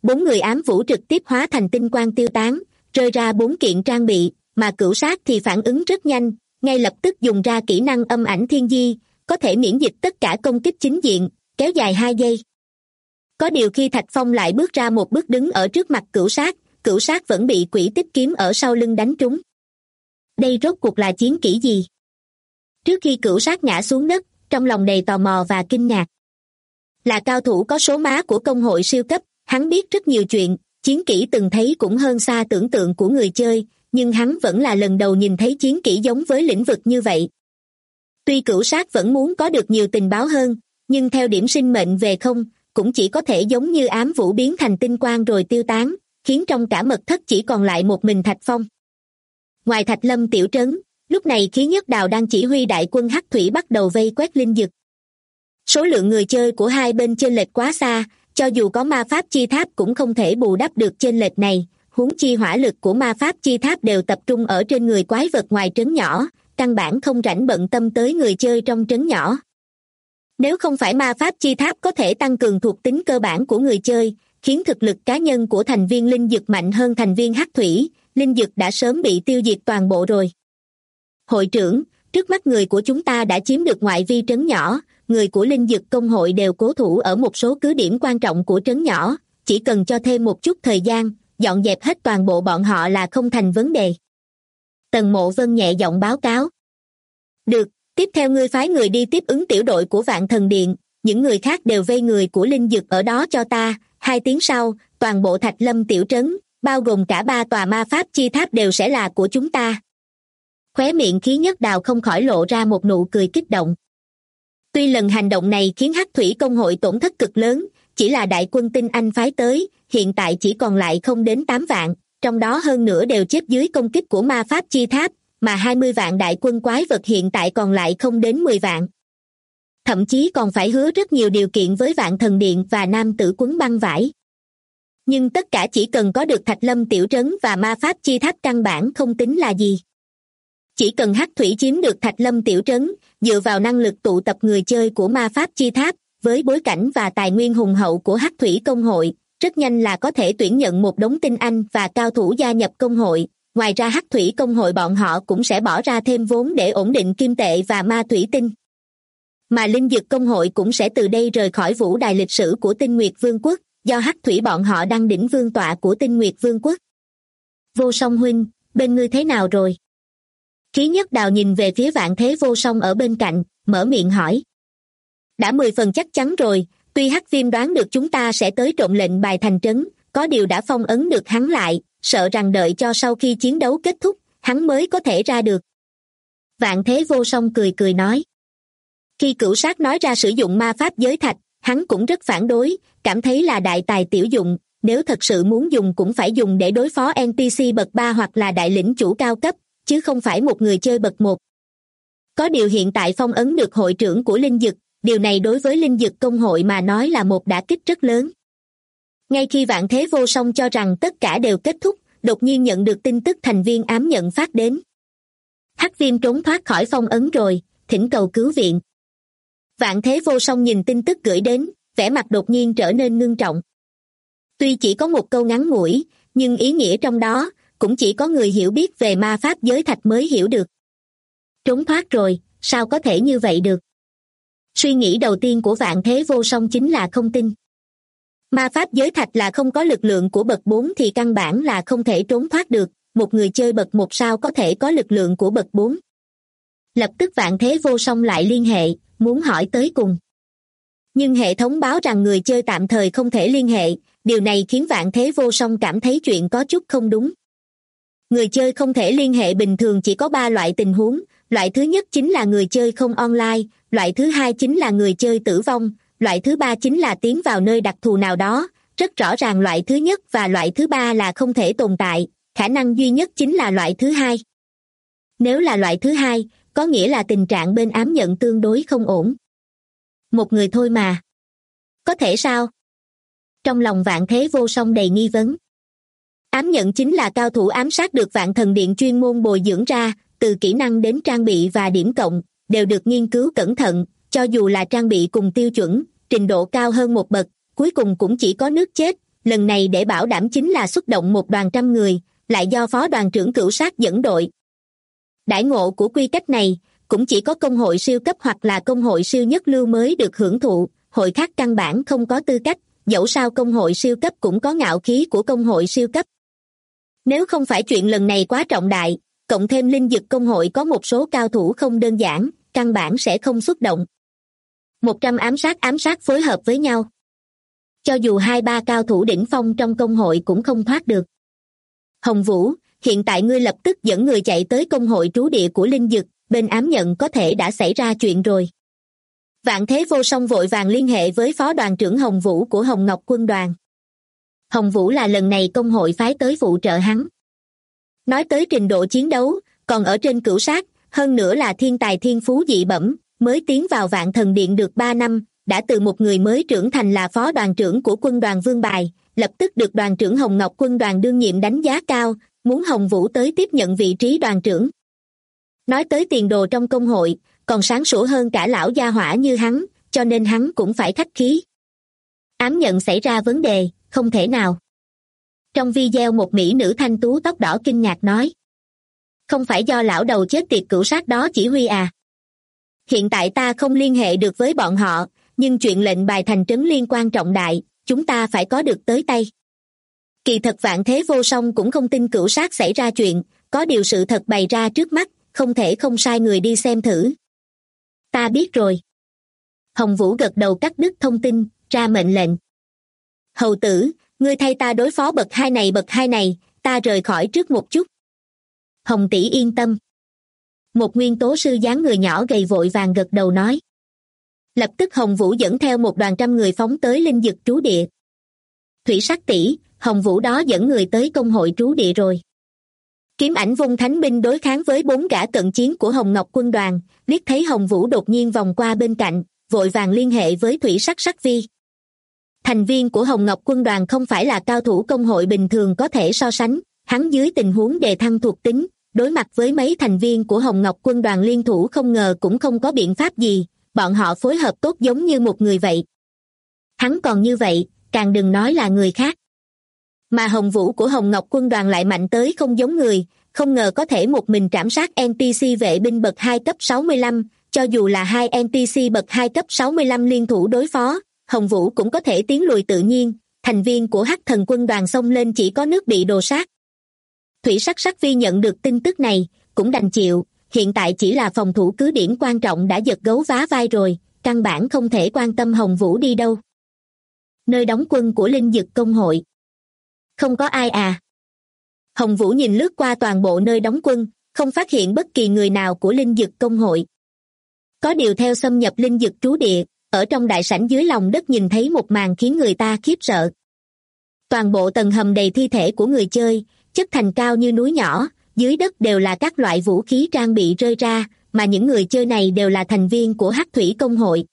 4 người ám vũ trực tiếp hóa thành tinh quang tiêu tán, rơi ra 4 kiện trang bị, mà cửu sát thì phản ứng rất nhanh, ngay lập tức dùng ra kỹ năng âm ảnh thiên di, có thể miễn dịch tất cả công kích chính diện, kéo dài 2 giây. Có điều khi Thạch Phong lại bước ra một bước đứng ở trước mặt cửu sát vẫn bị quỷ tích kiếm ở sau lưng đánh trúng. Đây rốt cuộc là chiến kỹ gì? Trước khi cửu sát ngã xuống đất, trong lòng đầy tò mò và kinh ngạc. Là cao thủ có số má của công hội siêu cấp, hắn biết rất nhiều chuyện, chiến kỹ từng thấy cũng hơn xa tưởng tượng của người chơi, nhưng hắn vẫn là lần đầu nhìn thấy chiến kỹ giống với lĩnh vực như vậy. Tuy cửu sát vẫn muốn có được nhiều tình báo hơn, nhưng theo điểm sinh mệnh về không, cũng chỉ có thể giống như ám vũ biến thành tinh quang rồi tiêu tán, khiến trong cả mật thất chỉ còn lại một mình Thạch Phong. Ngoài Thạch Lâm tiểu trấn, lúc này Khí Nhất Đào đang chỉ huy đại quân hắc thủy bắt đầu vây quét linh dực. Số lượng người chơi của hai bên chênh lệch quá xa, cho dù có ma pháp chi tháp cũng không thể bù đắp được chênh lệch này, huống chi hỏa lực của ma pháp chi tháp đều tập trung ở trên người quái vật ngoài trấn nhỏ, căn bản không rảnh bận tâm tới người chơi trong trấn nhỏ. Nếu không phải ma pháp chi tháp có thể tăng cường thuộc tính cơ bản của người chơi, khiến thực lực cá nhân của thành viên linh dực mạnh hơn thành viên hắc thủy, linh dực đã sớm bị tiêu diệt toàn bộ rồi. Hội trưởng, trước mắt người của chúng ta đã chiếm được ngoại vi trấn nhỏ, người của linh dực công hội đều cố thủ ở một số cứ điểm quan trọng của trấn nhỏ, chỉ cần cho thêm một chút thời gian, dọn dẹp hết toàn bộ bọn họ là không thành vấn đề. Tần Mộ Vân nhẹ giọng báo cáo. Được, tiếp theo ngươi phái người đi tiếp ứng tiểu đội của Vạn Thần Điện, những người khác đều vây người của linh dực ở đó cho ta. 2 tiếng sau, toàn bộ Thạch Lâm tiểu trấn, bao gồm cả 3 tòa ma pháp chi tháp đều sẽ là của chúng ta. Khóe miệng Khí Nhất Đào không khỏi lộ ra một nụ cười kích động. Tuy lần hành động này khiến hắc thủy công hội tổn thất cực lớn, chỉ là đại quân tinh anh phái tới, hiện tại chỉ còn lại không đến 8 vạn, trong đó hơn nữa đều chết dưới công kích của ma pháp chi tháp, mà 20 vạn đại quân quái vật hiện tại còn lại không đến 10 vạn. Thậm chí còn phải hứa rất nhiều điều kiện với Vạn Thần Điện và nam tử quấn băng vải. Nhưng tất cả chỉ cần có được Thạch Lâm tiểu trấn và ma pháp chi tháp căn bản không tính là gì. Chỉ cần hắc thủy chiếm được Thạch Lâm tiểu trấn, dựa vào năng lực tụ tập người chơi của ma pháp chi tháp, với bối cảnh và tài nguyên hùng hậu của hắc thủy công hội, rất nhanh là có thể tuyển nhận một đống tinh anh và cao thủ gia nhập công hội. Ngoài ra hắc thủy công hội bọn họ cũng sẽ bỏ ra thêm vốn để ổn định kim tệ và ma thủy tinh. Mà linh dực công hội cũng sẽ từ đây rời khỏi vũ đài lịch sử của Tinh Nguyệt Vương quốc, do hắc thủy bọn họ đang đỉnh vương tọa của Tinh Nguyệt Vương quốc. Vô Song huynh, bên ngươi thế nào rồi? Khí Nhất Đào nhìn về phía Vạn Thế Vô Song ở bên cạnh, mở miệng hỏi. Đã 10 phần chắc chắn rồi, tuy Hắc Viêm đoán được chúng ta sẽ tới trộm lệnh bài thành trấn, có điều đã phong ấn được hắn lại, sợ rằng đợi cho sau khi chiến đấu kết thúc, hắn mới có thể ra được. Vạn Thế Vô Song cười cười nói. Khi Cửu Sát nói ra sử dụng ma pháp giới thạch, hắn cũng rất phản đối, cảm thấy là đại tài tiểu dụng, nếu thật sự muốn dùng cũng phải dùng để đối phó NPC bậc 3 hoặc là đại lĩnh chủ cao cấp, chứ không phải một người chơi bậc 1. Có điều hiện tại phong ấn được hội trưởng của linh dực, điều này đối với linh dực công hội mà nói là một đả kích rất lớn. Ngay khi Vạn Thế Vô Song cho rằng tất cả đều kết thúc, đột nhiên nhận được tin tức thành viên ám nhận phát đến. Hắc Viêm trốn thoát khỏi phong ấn rồi, thỉnh cầu cứu viện. Vạn Thế Vô Song nhìn tin tức gửi đến, vẻ mặt đột nhiên trở nên ngưng trọng. Tuy chỉ có một câu ngắn ngủi, nhưng ý nghĩa trong đó cũng chỉ có người hiểu biết về ma pháp giới thạch mới hiểu được. Trốn thoát rồi, sao có thể như vậy được? Suy nghĩ đầu tiên của Vạn Thế Vô Song chính là không tin. Ma pháp giới thạch là không có lực lượng của bậc 4 thì căn bản là không thể trốn thoát được, một người chơi bậc 1 sao có thể có lực lượng của bậc 4. Lập tức Vạn Thế Vô Song lại liên hệ, muốn hỏi tới cùng. Nhưng hệ thống báo rằng người chơi tạm thời không thể liên hệ, điều này khiến Vạn Thế Vô Song cảm thấy chuyện có chút không đúng. Người chơi không thể liên hệ bình thường chỉ có 3 loại tình huống, loại thứ nhất chính là người chơi không online, loại thứ hai chính là người chơi tử vong, loại thứ ba chính là tiến vào nơi đặc thù nào đó, rất rõ ràng loại thứ nhất và loại thứ ba là không thể tồn tại, khả năng duy nhất chính là loại thứ hai. Nếu là loại thứ hai, có nghĩa là tình trạng bên ám nhận tương đối không ổn. Một người thôi mà. Có thể sao? Trong lòng Vạn Thế Vô Song đầy nghi vấn. Ám nhận chính là cao thủ ám sát được Vạn Thần Điện chuyên môn bồi dưỡng ra, từ kỹ năng đến trang bị và điểm cộng, đều được nghiên cứu cẩn thận, cho dù là trang bị cùng tiêu chuẩn, trình độ cao hơn một bậc, cuối cùng cũng chỉ có nước chết, lần này để bảo đảm chính là xuất động một đoàn 100 người, lại do phó đoàn trưởng Cửu Sát dẫn đội. Đãi ngộ của quy cách này cũng chỉ có công hội siêu cấp hoặc là công hội siêu nhất lưu mới được hưởng thụ, hội khác căn bản không có tư cách, dẫu sao công hội siêu cấp cũng có ngạo khí của công hội siêu cấp. Nếu không phải chuyện lần này quá trọng đại, cộng thêm linh dực công hội có một số cao thủ không đơn giản, căn bản sẽ không xuất động. 100 ám sát phối hợp với nhau. Cho dù 2-3 cao thủ đỉnh phong trong công hội cũng không thoát được. Hồng Vũ, hiện tại ngươi lập tức dẫn người chạy tới công hội trú địa của linh dực, bên ám nhận có thể đã xảy ra chuyện rồi. Vạn Thế Vô Song vội vàng liên hệ với phó đoàn trưởng Hồng Vũ của Hồng Ngọc quân đoàn. Hồng Vũ là lần này công hội phái tới phụ trợ hắn. Nói tới trình độ chiến đấu, còn ở trên Cửu Sát, hơn nữa là thiên tài thiên phú dị bẩm, mới tiến vào Vạn Thần Điện được 3 năm, đã từ một người mới trưởng thành là phó đoàn trưởng của quân đoàn Vương Bài, lập tức được đoàn trưởng Hồng Ngọc quân đoàn đương nhiệm đánh giá cao, muốn Hồng Vũ tới tiếp nhận vị trí đoàn trưởng. Nói tới tiền đồ trong công hội, còn sáng sủa hơn cả lão gia hỏa như hắn, cho nên hắn cũng phải khách khí. Ám nhận xảy ra vấn đề, không thể nào. Trong video một mỹ nữ thanh tú tóc đỏ kinh ngạc nói. Không phải do lão đầu chết tiệt Cửu Sát đó chỉ huy à? Hiện tại ta không liên hệ được với bọn họ, nhưng chuyện lệnh bài thành trấn liên quan trọng đại, chúng ta phải có được tới tay. Kỳ thật Vạn Thế Vô Song cũng không tin Cửu Sát xảy ra chuyện, có điều sự thật bày ra trước mắt, không thể không sai người đi xem thử. Ta biết rồi. Hồng Vũ gật đầu cắt đứt thông tin, ra mệnh lệnh. Hầu tử, ngươi thay ta đối phó bậc hai này, ta rời khỏi trước một chút. Hồng tỷ yên tâm. Một nguyên tố sư dáng người nhỏ gầy vội vàng gật đầu nói. Lập tức Hồng Vũ dẫn theo một đoàn 100 người phóng tới linh dực trú địa. Thủy Sắc tỷ, Hồng Vũ đó dẫn người tới công hội trú địa rồi. Kiếm Ảnh vung thánh binh đối kháng với 4 gã cận chiến của Hồng Ngọc quân đoàn, liếc thấy Hồng Vũ đột nhiên vòng qua bên cạnh, vội vàng liên hệ với Thủy Sắc Vi. Thành viên của Hồng Ngọc quân đoàn không phải là cao thủ công hội bình thường có thể so sánh, hắn dưới tình huống đề thăng thuộc tính, đối mặt với mấy thành viên của Hồng Ngọc quân đoàn liên thủ không ngờ cũng không có biện pháp gì, bọn họ phối hợp tốt giống như một người vậy. Hắn còn như vậy, càng đừng nói là người khác. Mà Hồng Vũ của Hồng Ngọc quân đoàn lại mạnh tới không giống người, không ngờ có thể một mình trảm sát NPC vệ binh bậc 2 cấp 65, cho dù là 2 NPC bậc 2 cấp 65 liên thủ đối phó, Hồng Vũ cũng có thể tiến lùi tự nhiên, thành viên của Hắc Thần quân đoàn xông lên chỉ có nước bị đồ sát. Thủy Sắc Vi nhận được tin tức này, cũng đành chịu, hiện tại chỉ là phòng thủ cứ điểm quan trọng đã giật gấu vá vai rồi, căn bản không thể quan tâm Hồng Vũ đi đâu. Nơi đóng quân của linh dực công hội. Không có ai à? Hồng Vũ nhìn lướt qua toàn bộ nơi đóng quân, không phát hiện bất kỳ người nào của linh dực công hội. Có điều theo xâm nhập linh dực trú địa, ở trong đại sảnh dưới lòng đất nhìn thấy một màn khiến người ta khiếp sợ. Toàn bộ tầng hầm đầy thi thể của người chơi, chất thành cao như núi nhỏ, dưới đất đều là các loại vũ khí trang bị rơi ra, mà những người chơi này đều là thành viên của Hắc Thủy công hội.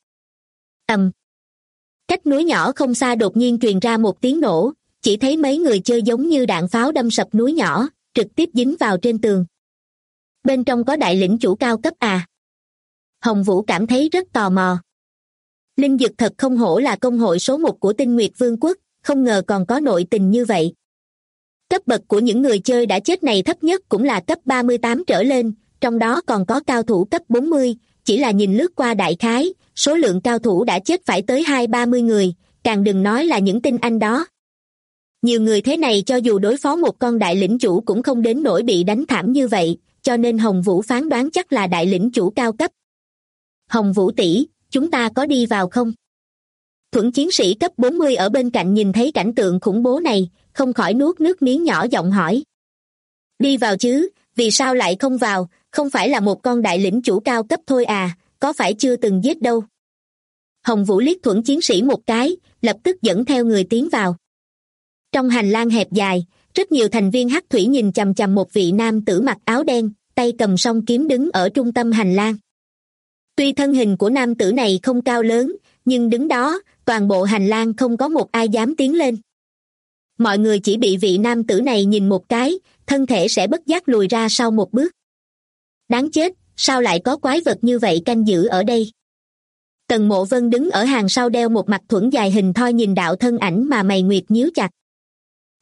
Cách núi nhỏ không xa đột nhiên truyền ra một tiếng nổ, chỉ thấy mấy người chơi giống như đạn pháo đâm sập núi nhỏ, trực tiếp dính vào trên tường. Bên trong có đại lĩnh chủ cao cấp à? Hồng Vũ cảm thấy rất tò mò. Linh dực thật không hổ là công hội số 1 của Tinh Nguyệt Vương quốc, không ngờ còn có nội tình như vậy. Cấp bậc của những người chơi đã chết này thấp nhất cũng là cấp 38 trở lên, trong đó còn có cao thủ cấp 40, chỉ là nhìn lướt qua đại khái, số lượng cao thủ đã chết phải tới 20-30 người, càng đừng nói là những tinh anh đó. Nhiều người thế này cho dù đối phó một con đại lĩnh chủ cũng không đến nỗi bị đánh thảm như vậy, cho nên Hồng Vũ phán đoán chắc là đại lĩnh chủ cao cấp. Hồng Vũ tỷ, chúng ta có đi vào không? Thuẫn chiến sĩ cấp 40 ở bên cạnh nhìn thấy cảnh tượng khủng bố này, không khỏi nuốt nước miếng nhỏ giọng hỏi. Đi vào chứ, vì sao lại không vào, không phải là một con đại lĩnh chủ cao cấp thôi à, có phải chưa từng giết đâu. Hồng Vũ liếc thuẫn chiến sĩ một cái, lập tức dẫn theo người tiến vào. Trong hành lang hẹp dài, rất nhiều thành viên Hắc Thủy nhìn chằm chằm một vị nam tử mặc áo đen, tay cầm song kiếm đứng ở trung tâm hành lang. Tuy thân hình của nam tử này không cao lớn, nhưng đứng đó, toàn bộ hành lang không có một ai dám tiến lên. Mọi người chỉ bị vị nam tử này nhìn một cái, thân thể sẽ bất giác lùi ra sau một bước. Đáng chết, sao lại có quái vật như vậy canh giữ ở đây? Tần Mộ Vân đứng ở hàng sau đeo một mặt thuẫn dài hình thoi nhìn đạo thân ảnh mà mày nguyệt nhíu chặt.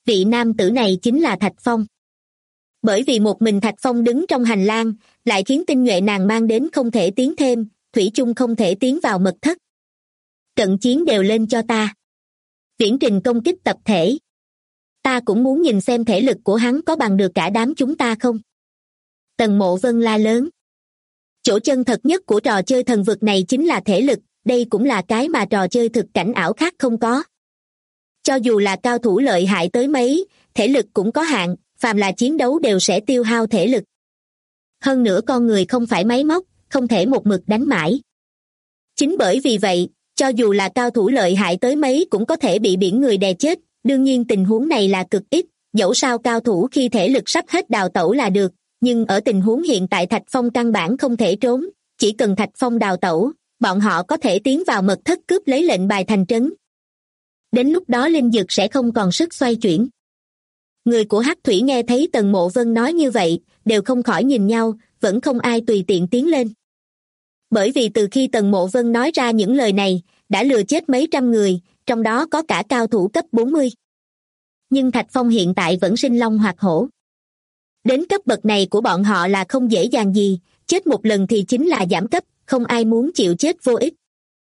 Vị nam tử này chính là Thạch Phong. Bởi vì một mình Thạch Phong đứng trong hành lang, lại khiến tinh nhuệ nàng mang đến không thể tiến thêm, thủy chung không thể tiến vào mật thất. Trận chiến đều lên cho ta. Viễn trình công kích tập thể. Ta cũng muốn nhìn xem thể lực của hắn có bằng được cả đám chúng ta không. Tần Mộ Vân la lớn. Chỗ chân thật nhất của trò chơi thần vực này chính là thể lực, đây cũng là cái mà trò chơi thực cảnh ảo khác không có. Cho dù là cao thủ lợi hại tới mấy, thể lực cũng có hạn, phàm là chiến đấu đều sẽ tiêu hao thể lực. Hơn nữa con người không phải máy móc, không thể một mực đánh mãi. Chính bởi vì vậy, cho dù là cao thủ lợi hại tới mấy cũng có thể bị biển người đè chết, đương nhiên tình huống này là cực ít, dẫu sao cao thủ khi thể lực sắp hết đào tẩu là được, nhưng ở tình huống hiện tại Thạch Phong căn bản không thể trốn, chỉ cần Thạch Phong đào tẩu, bọn họ có thể tiến vào mật thất cướp lấy lệnh bài thành trấn. Đến lúc đó linh dược sẽ không còn sức xoay chuyển. Người của Hắc Thủy nghe thấy Tần Mộ Vân nói như vậy, đều không khỏi nhìn nhau, vẫn không ai tùy tiện tiến lên. Bởi vì từ khi Tần Mộ Vân nói ra những lời này, đã lừa chết mấy trăm người, trong đó có cả cao thủ cấp 40. Nhưng Thạch Phong hiện tại vẫn sinh long hoạt hổ. Đến cấp bậc này của bọn họ là không dễ dàng gì, chết một lần thì chính là giảm cấp, không ai muốn chịu chết vô ích.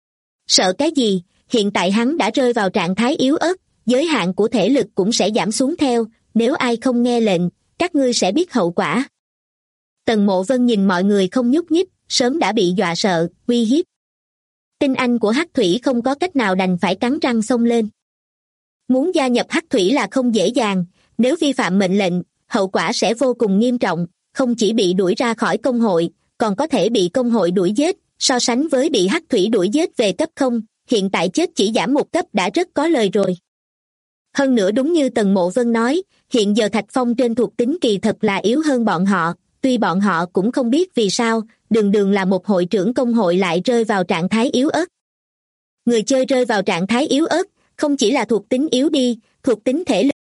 Sợ cái gì, hiện tại hắn đã rơi vào trạng thái yếu ớt, giới hạn của thể lực cũng sẽ giảm xuống theo, nếu ai không nghe lệnh, các ngươi sẽ biết hậu quả. Tần Mộ Vân nhìn mọi người không nhúc nhích, sớm đã bị dọa sợ, uy hiếp. Tinh anh của Hắc Thủy không có cách nào đành phải cắn răng xông lên. Muốn gia nhập Hắc Thủy là không dễ dàng, nếu vi phạm mệnh lệnh, hậu quả sẽ vô cùng nghiêm trọng, không chỉ bị đuổi ra khỏi công hội, còn có thể bị công hội đuổi giết, so sánh với bị Hắc Thủy đuổi giết về cấp 0, hiện tại chết chỉ giảm một cấp đã rất có lời rồi. Hơn nữa đúng như Tần Mộ Vân nói, hiện giờ Thạch Phong trên thuộc tính kỳ thật là yếu hơn bọn họ, tuy bọn họ cũng không biết vì sao, đường đường là một hội trưởng công hội lại rơi vào trạng thái yếu ớt. Người chơi rơi vào trạng thái yếu ớt, không chỉ là thuộc tính yếu đi, thuộc tính thể lực.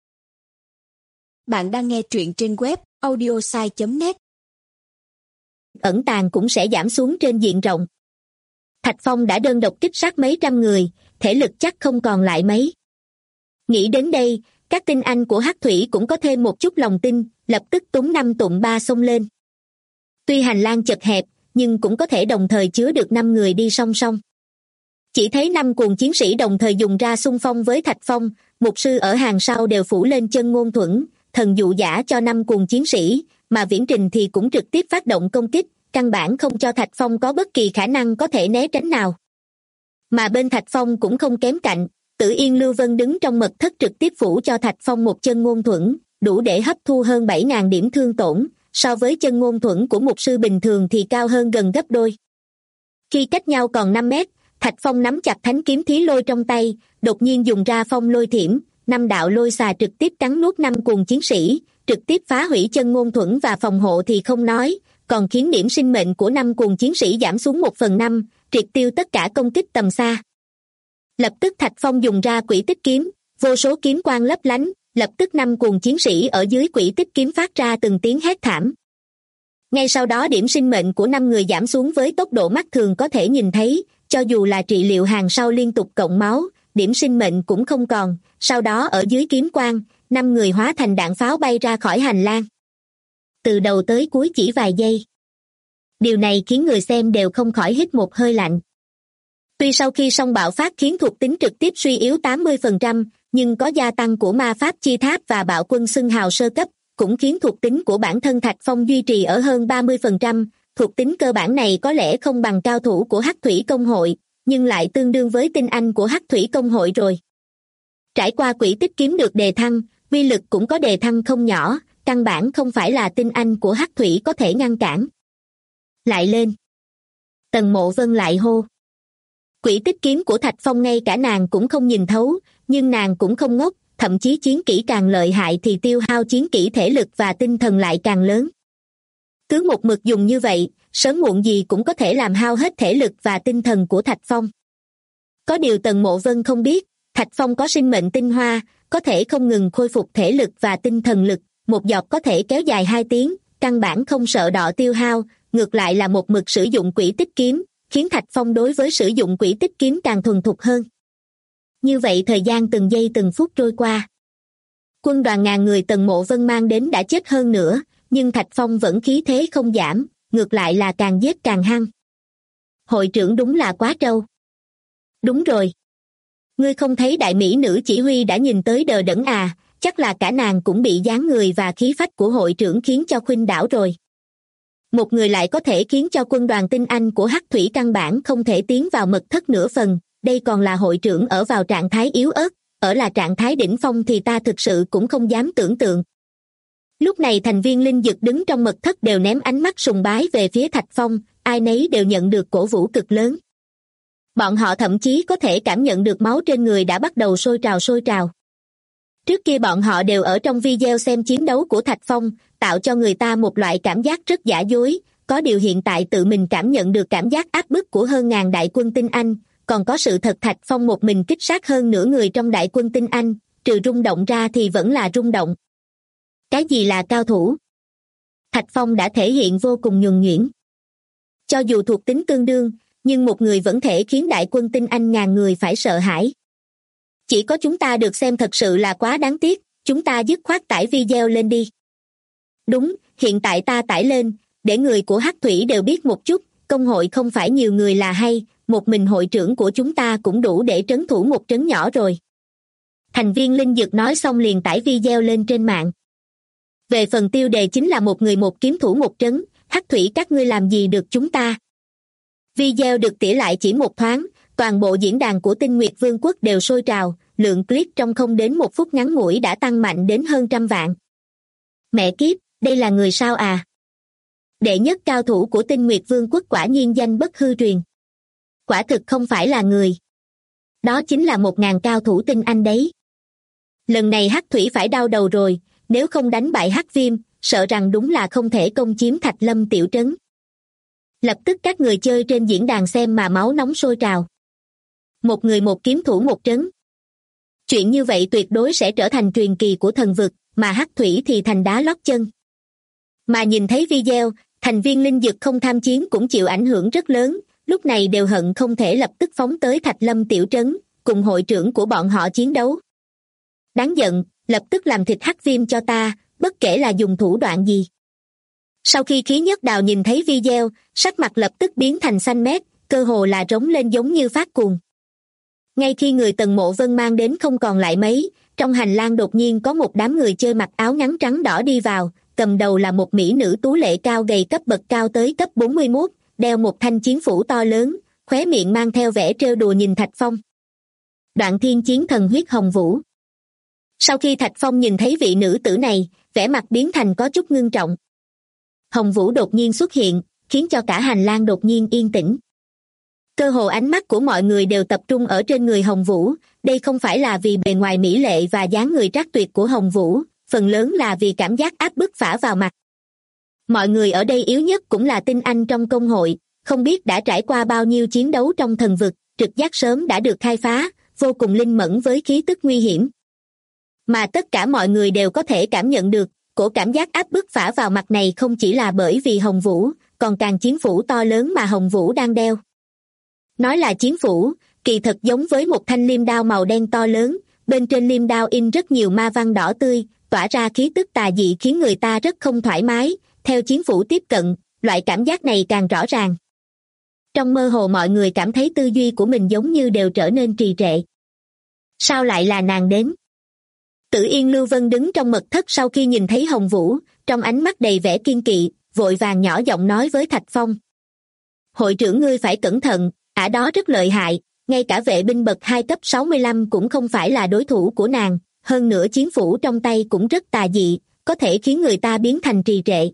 Bạn đang nghe truyện trên web audiosai.net. Ẩn tàng cũng sẽ giảm xuống trên diện rộng. Thạch Phong đã đơn độc kích sát mấy trăm người, thể lực chắc không còn lại mấy. Nghĩ đến đây, các tinh anh của Hắc Thủy cũng có thêm một chút lòng tin, lập tức túng 5 tụm 3 xông lên. Tuy hành lang chật hẹp, nhưng cũng có thể đồng thời chứa được 5 người đi song song. Chỉ thấy 5 cuồng chiến sĩ đồng thời dùng ra xung phong với Thạch Phong, mục sư ở hàng sau đều phủ lên chân ngôn thuẫn, thần dụ giả cho 5 cuồng chiến sĩ, mà Viễn Trình thì cũng trực tiếp phát động công kích, căn bản không cho Thạch Phong có bất kỳ khả năng có thể né tránh nào. Mà bên Thạch Phong cũng không kém cạnh, Tử Yên Lưu Vân đứng trong mật thất trực tiếp phủ cho Thạch Phong một chân ngôn thuẫn, đủ để hấp thu hơn 7.000 điểm thương tổn, so với chân ngôn thuẫn của mục sư bình thường thì cao hơn gần gấp đôi. Khi cách nhau còn 5 mét, Thạch Phong nắm chặt thánh kiếm thí lôi trong tay, đột nhiên dùng ra phong lôi thiểm, 5 đạo lôi xà trực tiếp cắn nuốt 5 cuồng chiến sĩ, trực tiếp phá hủy chân ngôn thuẫn và phòng hộ thì không nói, còn khiến điểm sinh mệnh của 5 cuồng chiến sĩ giảm xuống 1/5, triệt tiêu tất cả công kích tầm xa. Lập tức Thạch Phong dùng ra quỷ tích kiếm, vô số kiếm quang lấp lánh, lập tức 5 cuồng chiến sĩ ở dưới quỷ tích kiếm phát ra từng tiếng hét thảm. Ngay sau đó điểm sinh mệnh của 5 người giảm xuống với tốc độ mắt thường có thể nhìn thấy, cho dù là trị liệu hàng sau liên tục cộng máu, điểm sinh mệnh cũng không còn, sau đó ở dưới kiếm quang, 5 người hóa thành đạn pháo bay ra khỏi hành lang. Từ đầu tới cuối chỉ vài giây. Điều này khiến người xem đều không khỏi hít một hơi lạnh. Tuy sau khi song bạo phát khiến thuộc tính trực tiếp suy yếu 80%, nhưng có gia tăng của ma pháp chi tháp và bạo quân xưng hào sơ cấp, cũng khiến thuộc tính của bản thân Thạch Phong duy trì ở hơn 30%, thuộc tính cơ bản này có lẽ không bằng cao thủ của Hắc Thủy công hội, nhưng lại tương đương với tinh anh của Hắc Thủy công hội rồi. Trải qua quỷ tích kiếm được đề thăng, uy lực cũng có đề thăng không nhỏ, căn bản không phải là tinh anh của Hắc Thủy có thể ngăn cản. Lại lên. Tần Mộ Vân lại hô. Quỷ tích kiếm của Thạch Phong ngay cả nàng cũng không nhìn thấu, nhưng nàng cũng không ngốc, thậm chí chiến kỹ càng lợi hại thì tiêu hao chiến kỹ thể lực và tinh thần lại càng lớn. Cứ một mực dùng như vậy, sớm muộn gì cũng có thể làm hao hết thể lực và tinh thần của Thạch Phong. Có điều Tần Mộ Vân không biết, Thạch Phong có sinh mệnh tinh hoa, có thể không ngừng khôi phục thể lực và tinh thần lực, một giọt có thể kéo dài 2 tiếng, căn bản không sợ đọ tiêu hao, ngược lại là một mực sử dụng quỷ tích kiếm, khiến Thạch Phong đối với sử dụng quỷ tích kiếm càng thuần thục hơn. Như vậy thời gian từng giây từng phút trôi qua. Quân đoàn ngàn người Tần Mộ Vân mang đến đã chết hơn nữa, nhưng Thạch Phong vẫn khí thế không giảm, ngược lại là càng giết càng hăng. Hội trưởng đúng là quá trâu. Đúng rồi. Ngươi không thấy đại mỹ nữ chỉ huy đã nhìn tới đờ đẫn à, chắc là cả nàng cũng bị dáng người và khí phách của hội trưởng khiến cho khuynh đảo rồi. Một người lại có thể khiến cho quân đoàn tinh anh của Hắc Thủy căn bản không thể tiến vào mật thất nửa phần, đây còn là hội trưởng ở vào trạng thái yếu ớt, ở là trạng thái đỉnh phong thì ta thực sự cũng không dám tưởng tượng. Lúc này thành viên linh dực đứng trong mật thất đều ném ánh mắt sùng bái về phía Thạch Phong, ai nấy đều nhận được cổ vũ cực lớn. Bọn họ thậm chí có thể cảm nhận được máu trên người đã bắt đầu sôi trào. Trước kia bọn họ đều ở trong video xem chiến đấu của Thạch Phong, tạo cho người ta một loại cảm giác rất giả dối, có điều hiện tại tự mình cảm nhận được cảm giác áp bức của hơn ngàn đại quân tinh Anh, còn có sự thật Thạch Phong một mình kích sát hơn nửa người trong đại quân tinh Anh, trừ rung động ra thì vẫn là rung động. Cái gì là cao thủ? Thạch Phong đã thể hiện vô cùng nhuần nhuyễn. Cho dù thuộc tính tương đương, nhưng một người vẫn thể khiến đại quân tinh Anh ngàn người phải sợ hãi. Chỉ có chúng ta được xem thật sự là quá đáng tiếc, chúng ta dứt khoát tải video lên đi. Đúng, hiện tại ta tải lên, để người của Hắc Thủy đều biết một chút, công hội không phải nhiều người là hay, một mình hội trưởng của chúng ta cũng đủ để trấn thủ một trấn nhỏ rồi. Thành viên linh dực nói xong liền tải video lên trên mạng. Về phần tiêu đề chính là một người một kiếm thủ một trấn, Hắc Thủy các ngươi làm gì được chúng ta. Video được tỉa lại chỉ một thoáng, toàn bộ diễn đàn của Tinh Nguyệt Vương quốc đều sôi trào, lượng click trong không đến một phút ngắn ngủi đã tăng mạnh đến hơn 100 vạn. Mẹ kiếp, đây là người sao à? Đệ nhất cao thủ của Tinh Nguyệt Vương quốc quả nhiên danh bất hư truyền. Quả thực không phải là người. Đó chính là 1000 cao thủ tinh anh đấy. Lần này Hắc Thủy phải đau đầu rồi, nếu không đánh bại Hắc Viêm, sợ rằng đúng là không thể công chiếm Thạch Lâm tiểu trấn. Lập tức các người chơi trên diễn đàn xem mà máu nóng sôi trào. Một người một kiếm thủ một trấn. Chuyện như vậy tuyệt đối sẽ trở thành truyền kỳ của thần vực, mà Hắc Thủy thì thành đá lót chân. Mà nhìn thấy video, thành viên linh dực không tham chiến cũng chịu ảnh hưởng rất lớn, lúc này đều hận không thể lập tức phóng tới Thạch Lâm tiểu trấn, cùng hội trưởng của bọn họ chiến đấu. Đáng giận, lập tức làm thịt Hắc Viêm cho ta, bất kể là dùng thủ đoạn gì. Sau khi Khí Nhất Đào nhìn thấy video, sắc mặt lập tức biến thành xanh mét, cơ hồ là rống lên giống như phát cuồng. Ngay khi người Tần Mộ Vân mang đến không còn lại mấy, trong hành lang đột nhiên có một đám người chơi mặc áo ngắn trắng đỏ đi vào, cầm đầu là một mỹ nữ tú lệ cao gầy cấp bậc cao tới cấp 41, đeo một thanh chiến phủ to lớn, khóe miệng mang theo vẻ trêu đùa nhìn Thạch Phong. Đoạn Thiên Chiến Thần Huyết Hồng Vũ. Sau khi Thạch Phong nhìn thấy vị nữ tử này, vẻ mặt biến thành có chút ngưng trọng. Hồng Vũ đột nhiên xuất hiện, khiến cho cả hành lang đột nhiên yên tĩnh. Cơ hồ ánh mắt của mọi người đều tập trung ở trên người Hồng Vũ, đây không phải là vì bề ngoài mỹ lệ và dáng người trác tuyệt của Hồng Vũ, phần lớn là vì cảm giác áp bức phả vào mặt. Mọi người ở đây yếu nhất cũng là tinh anh trong công hội, không biết đã trải qua bao nhiêu chiến đấu trong thần vực, trực giác sớm đã được khai phá, vô cùng linh mẫn với khí tức nguy hiểm. Mà tất cả mọi người đều có thể cảm nhận được, cổ cảm giác áp bức phả vào mặt này không chỉ là bởi vì Hồng Vũ, còn càng chiến phủ to lớn mà Hồng Vũ đang đeo. Nói là chiến phủ, kỳ thật giống với một thanh liêm đao màu đen to lớn, bên trên liêm đao in rất nhiều ma văn đỏ tươi, tỏa ra khí tức tà dị khiến người ta rất không thoải mái, theo chiến phủ tiếp cận, loại cảm giác này càng rõ ràng. Trong mơ hồ mọi người cảm thấy tư duy của mình giống như đều trở nên trì trệ. Sao lại là nàng đến? Tử Yên Lưu Vân đứng trong mật thất sau khi nhìn thấy Hồng Vũ, trong ánh mắt đầy vẻ kiên kỵ, vội vàng nhỏ giọng nói với Thạch Phong. Hội trưởng ngươi phải cẩn thận, ả đó rất lợi hại, ngay cả vệ binh bậc 2 cấp 65 cũng không phải là đối thủ của nàng, hơn nữa chiến phủ trong tay cũng rất tà dị, có thể khiến người ta biến thành trì trệ.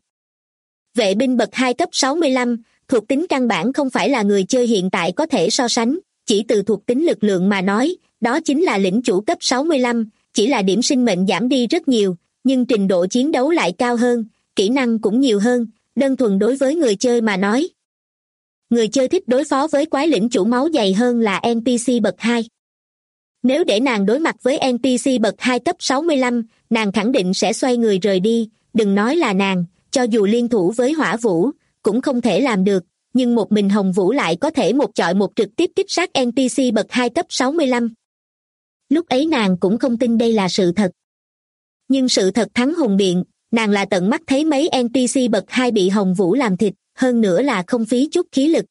Vệ binh bậc 2 cấp 65, thuộc tính căn bản không phải là người chơi hiện tại có thể so sánh, chỉ từ thuộc tính lực lượng mà nói, đó chính là lĩnh chủ cấp 65, chỉ là điểm sinh mệnh giảm đi rất nhiều, nhưng trình độ chiến đấu lại cao hơn, kỹ năng cũng nhiều hơn, đơn thuần đối với người chơi mà nói. Người chơi thích đối phó với quái lĩnh chủ máu dày hơn là NPC bậc 2. Nếu để nàng đối mặt với NPC bậc 2 cấp 65, nàng khẳng định sẽ xoay người rời đi, đừng nói là nàng, cho dù liên thủ với Hỏa Vũ, cũng không thể làm được, nhưng một mình Hồng Vũ lại có thể một chọi một trực tiếp kích sát NPC bậc 2 cấp 65. Lúc ấy nàng cũng không tin đây là sự thật. Nhưng sự thật thắng hùng biện, nàng là tận mắt thấy mấy NPC bậc 2 bị Hồng Vũ làm thịt, hơn nữa là không phí chút khí lực.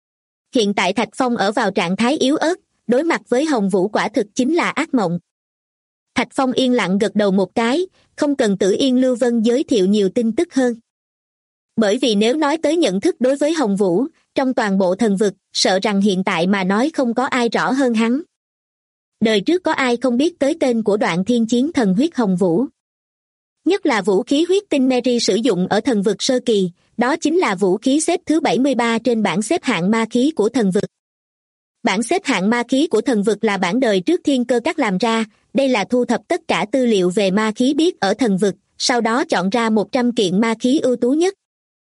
Hiện tại Thạch Phong ở vào trạng thái yếu ớt, đối mặt với Hồng Vũ quả thực chính là ác mộng. Thạch Phong yên lặng gật đầu một cái, không cần Tử Yên Lưu Vân giới thiệu nhiều tin tức hơn. Bởi vì nếu nói tới nhận thức đối với Hồng Vũ, trong toàn bộ thần vực, sợ rằng hiện tại mà nói không có ai rõ hơn hắn. Đời trước có ai không biết tới tên của Đoạn Thiên Chiến thần huyết Hồng Vũ. Nhất là vũ khí huyết tinh Mary sử dụng ở thần vực sơ kỳ, đó chính là vũ khí xếp thứ 73 trên bảng xếp hạng ma khí của thần vực. Bảng xếp hạng ma khí của thần vực là bản đời trước Thiên Cơ Các làm ra, đây là thu thập tất cả tư liệu về ma khí biết ở thần vực, sau đó chọn ra 100 kiện ma khí ưu tú nhất.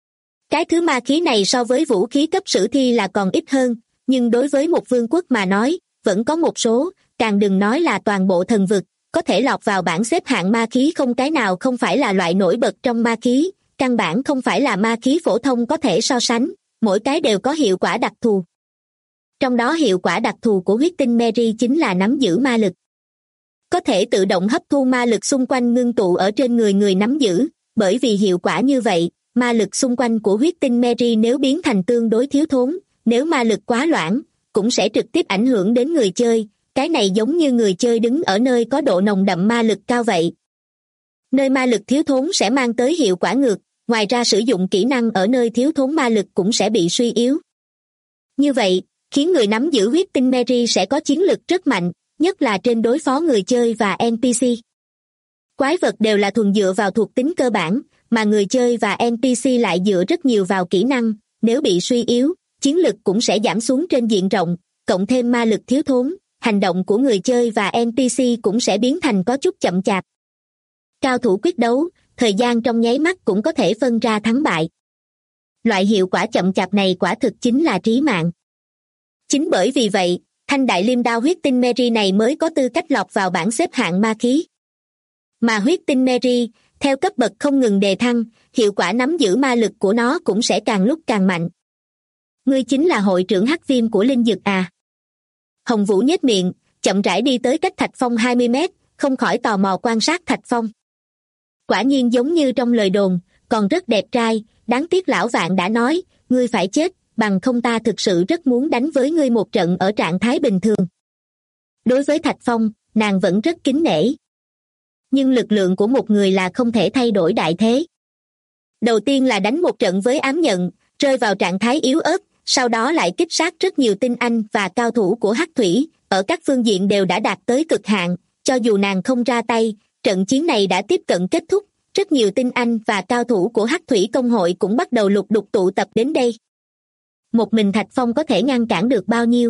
Cái thứ ma khí này so với vũ khí cấp sử thi là còn ít hơn, nhưng đối với một vương quốc mà nói, vẫn có một số, càng đừng nói là toàn bộ thần vực, có thể lọt vào bảng xếp hạng ma khí không cái nào không phải là loại nổi bật trong ma khí, căn bản không phải là ma khí phổ thông có thể so sánh, mỗi cái đều có hiệu quả đặc thù. Trong đó hiệu quả đặc thù của huyết tinh Mary chính là nắm giữ ma lực. Có thể tự động hấp thu ma lực xung quanh ngưng tụ ở trên người người nắm giữ, bởi vì hiệu quả như vậy, ma lực xung quanh của huyết tinh Mary nếu biến thành tương đối thiếu thốn, nếu ma lực quá loãng, cũng sẽ trực tiếp ảnh hưởng đến người chơi, cái này giống như người chơi đứng ở nơi có độ nồng đậm ma lực cao vậy. Nơi ma lực thiếu thốn sẽ mang tới hiệu quả ngược, ngoài ra sử dụng kỹ năng ở nơi thiếu thốn ma lực cũng sẽ bị suy yếu. Như vậy, khiến người nắm giữ huyết tinh Mary sẽ có chiến lực rất mạnh, nhất là trên đối phó người chơi và NPC. Quái vật đều là thuần dựa vào thuộc tính cơ bản, mà người chơi và NPC lại dựa rất nhiều vào kỹ năng, nếu bị suy yếu, chiến lực cũng sẽ giảm xuống trên diện rộng, cộng thêm ma lực thiếu thốn, hành động của người chơi và NPC cũng sẽ biến thành có chút chậm chạp. Cao thủ quyết đấu, thời gian trong nháy mắt cũng có thể phân ra thắng bại. Loại hiệu quả chậm chạp này quả thực chính là trí mạng. Chính bởi vì vậy, thanh đại liêm đao huyết tinh Mary này mới có tư cách lọt vào bảng xếp hạng ma khí. Mà huyết tinh Mary, theo cấp bậc không ngừng đề thăng, hiệu quả nắm giữ ma lực của nó cũng sẽ càng lúc càng mạnh. Ngươi chính là hội trưởng hắc viêm của linh dực à? Hồng Vũ nhếch miệng, chậm rãi đi tới cách Thạch Phong 20 mét, không khỏi tò mò quan sát Thạch Phong. Quả nhiên giống như trong lời đồn, còn rất đẹp trai, đáng tiếc lão vạn đã nói, ngươi phải chết, bằng không ta thực sự rất muốn đánh với ngươi một trận ở trạng thái bình thường. Đối với Thạch Phong, nàng vẫn rất kính nể. Nhưng lực lượng của một người là không thể thay đổi đại thế. Đầu tiên là đánh một trận với ám nhận, rơi vào trạng thái yếu ớt, sau đó lại kích sát rất nhiều tinh anh và cao thủ của Hắc Thủy, ở các phương diện đều đã đạt tới cực hạn, cho dù nàng không ra tay, trận chiến này đã tiếp cận kết thúc, rất nhiều tinh anh và cao thủ của Hắc Thủy công hội cũng bắt đầu lục đục tụ tập đến đây. Một mình Thạch Phong có thể ngăn cản được bao nhiêu?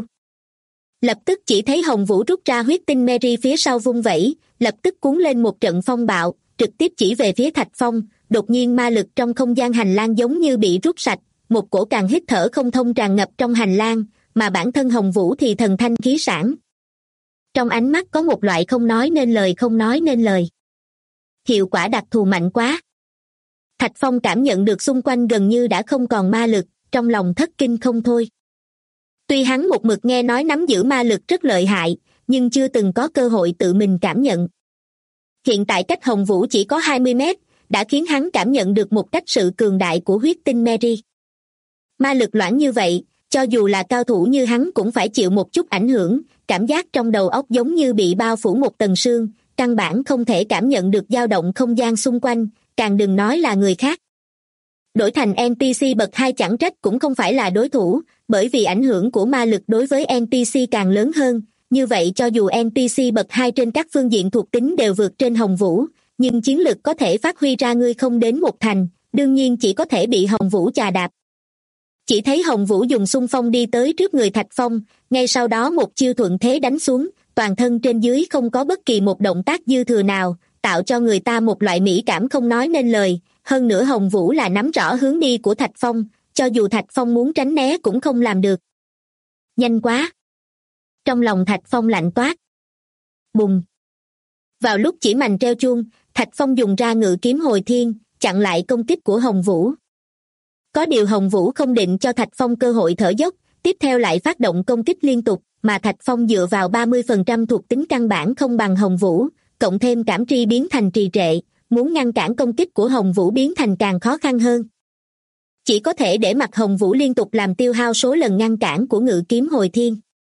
Lập tức chỉ thấy Hồng Vũ rút ra huyết tinh Mary phía sau vung vẩy, lập tức cuốn lên một trận phong bạo, trực tiếp chỉ về phía Thạch Phong, đột nhiên ma lực trong không gian hành lang giống như bị rút sạch, một cổ càng hít thở không thông tràn ngập trong hành lang, mà bản thân Hồng Vũ thì thần thanh khí sảng. Trong ánh mắt có một loại không nói nên lời. Hiệu quả đặc thù mạnh quá. Thạch Phong cảm nhận được xung quanh gần như đã không còn ma lực, trong lòng thất kinh không thôi. Tuy hắn một mực nghe nói nắm giữ ma lực rất lợi hại, nhưng chưa từng có cơ hội tự mình cảm nhận. Hiện tại cách Hồng Vũ chỉ có 20 mét, đã khiến hắn cảm nhận được một cách sự cường đại của huyết tinh Mary. Ma lực loãng như vậy, cho dù là cao thủ như hắn cũng phải chịu một chút ảnh hưởng, cảm giác trong đầu óc giống như bị bao phủ một tầng sương, căn bản không thể cảm nhận được dao động không gian xung quanh, càng đừng nói là người khác. Đổi thành NPC bậc 2 chẳng trách cũng không phải là đối thủ, bởi vì ảnh hưởng của ma lực đối với NPC càng lớn hơn, như vậy cho dù NPC bậc 2 trên các phương diện thuộc tính đều vượt trên Hồng Vũ, nhưng chiến lực có thể phát huy ra ngươi không đến một thành, đương nhiên chỉ có thể bị Hồng Vũ chà đạp. Chỉ thấy Hồng Vũ dùng xung phong đi tới trước người Thạch Phong, ngay sau đó một chiêu thuận thế đánh xuống, toàn thân trên dưới không có bất kỳ một động tác dư thừa nào, tạo cho người ta một loại mỹ cảm không nói nên lời, hơn nữa Hồng Vũ là nắm rõ hướng đi của Thạch Phong, cho dù Thạch Phong muốn tránh né cũng không làm được. Nhanh quá! Trong lòng Thạch Phong lạnh toát. Bùng! Vào lúc chỉ mành treo chuông, Thạch Phong dùng ra ngự kiếm hồi thiên, chặn lại công kích của Hồng Vũ. Có điều Hồng Vũ không định cho Thạch Phong cơ hội thở dốc, tiếp theo lại phát động công kích liên tục, mà Thạch Phong dựa vào 30% thuộc tính căn bản không bằng Hồng Vũ, cộng thêm cảm tri biến thành trì trệ, muốn ngăn cản công kích của Hồng Vũ biến thành càng khó khăn hơn. Chỉ có thể để mặc Hồng Vũ liên tục làm tiêu hao số lần ngăn cản của ngự kiếm hồi thiên.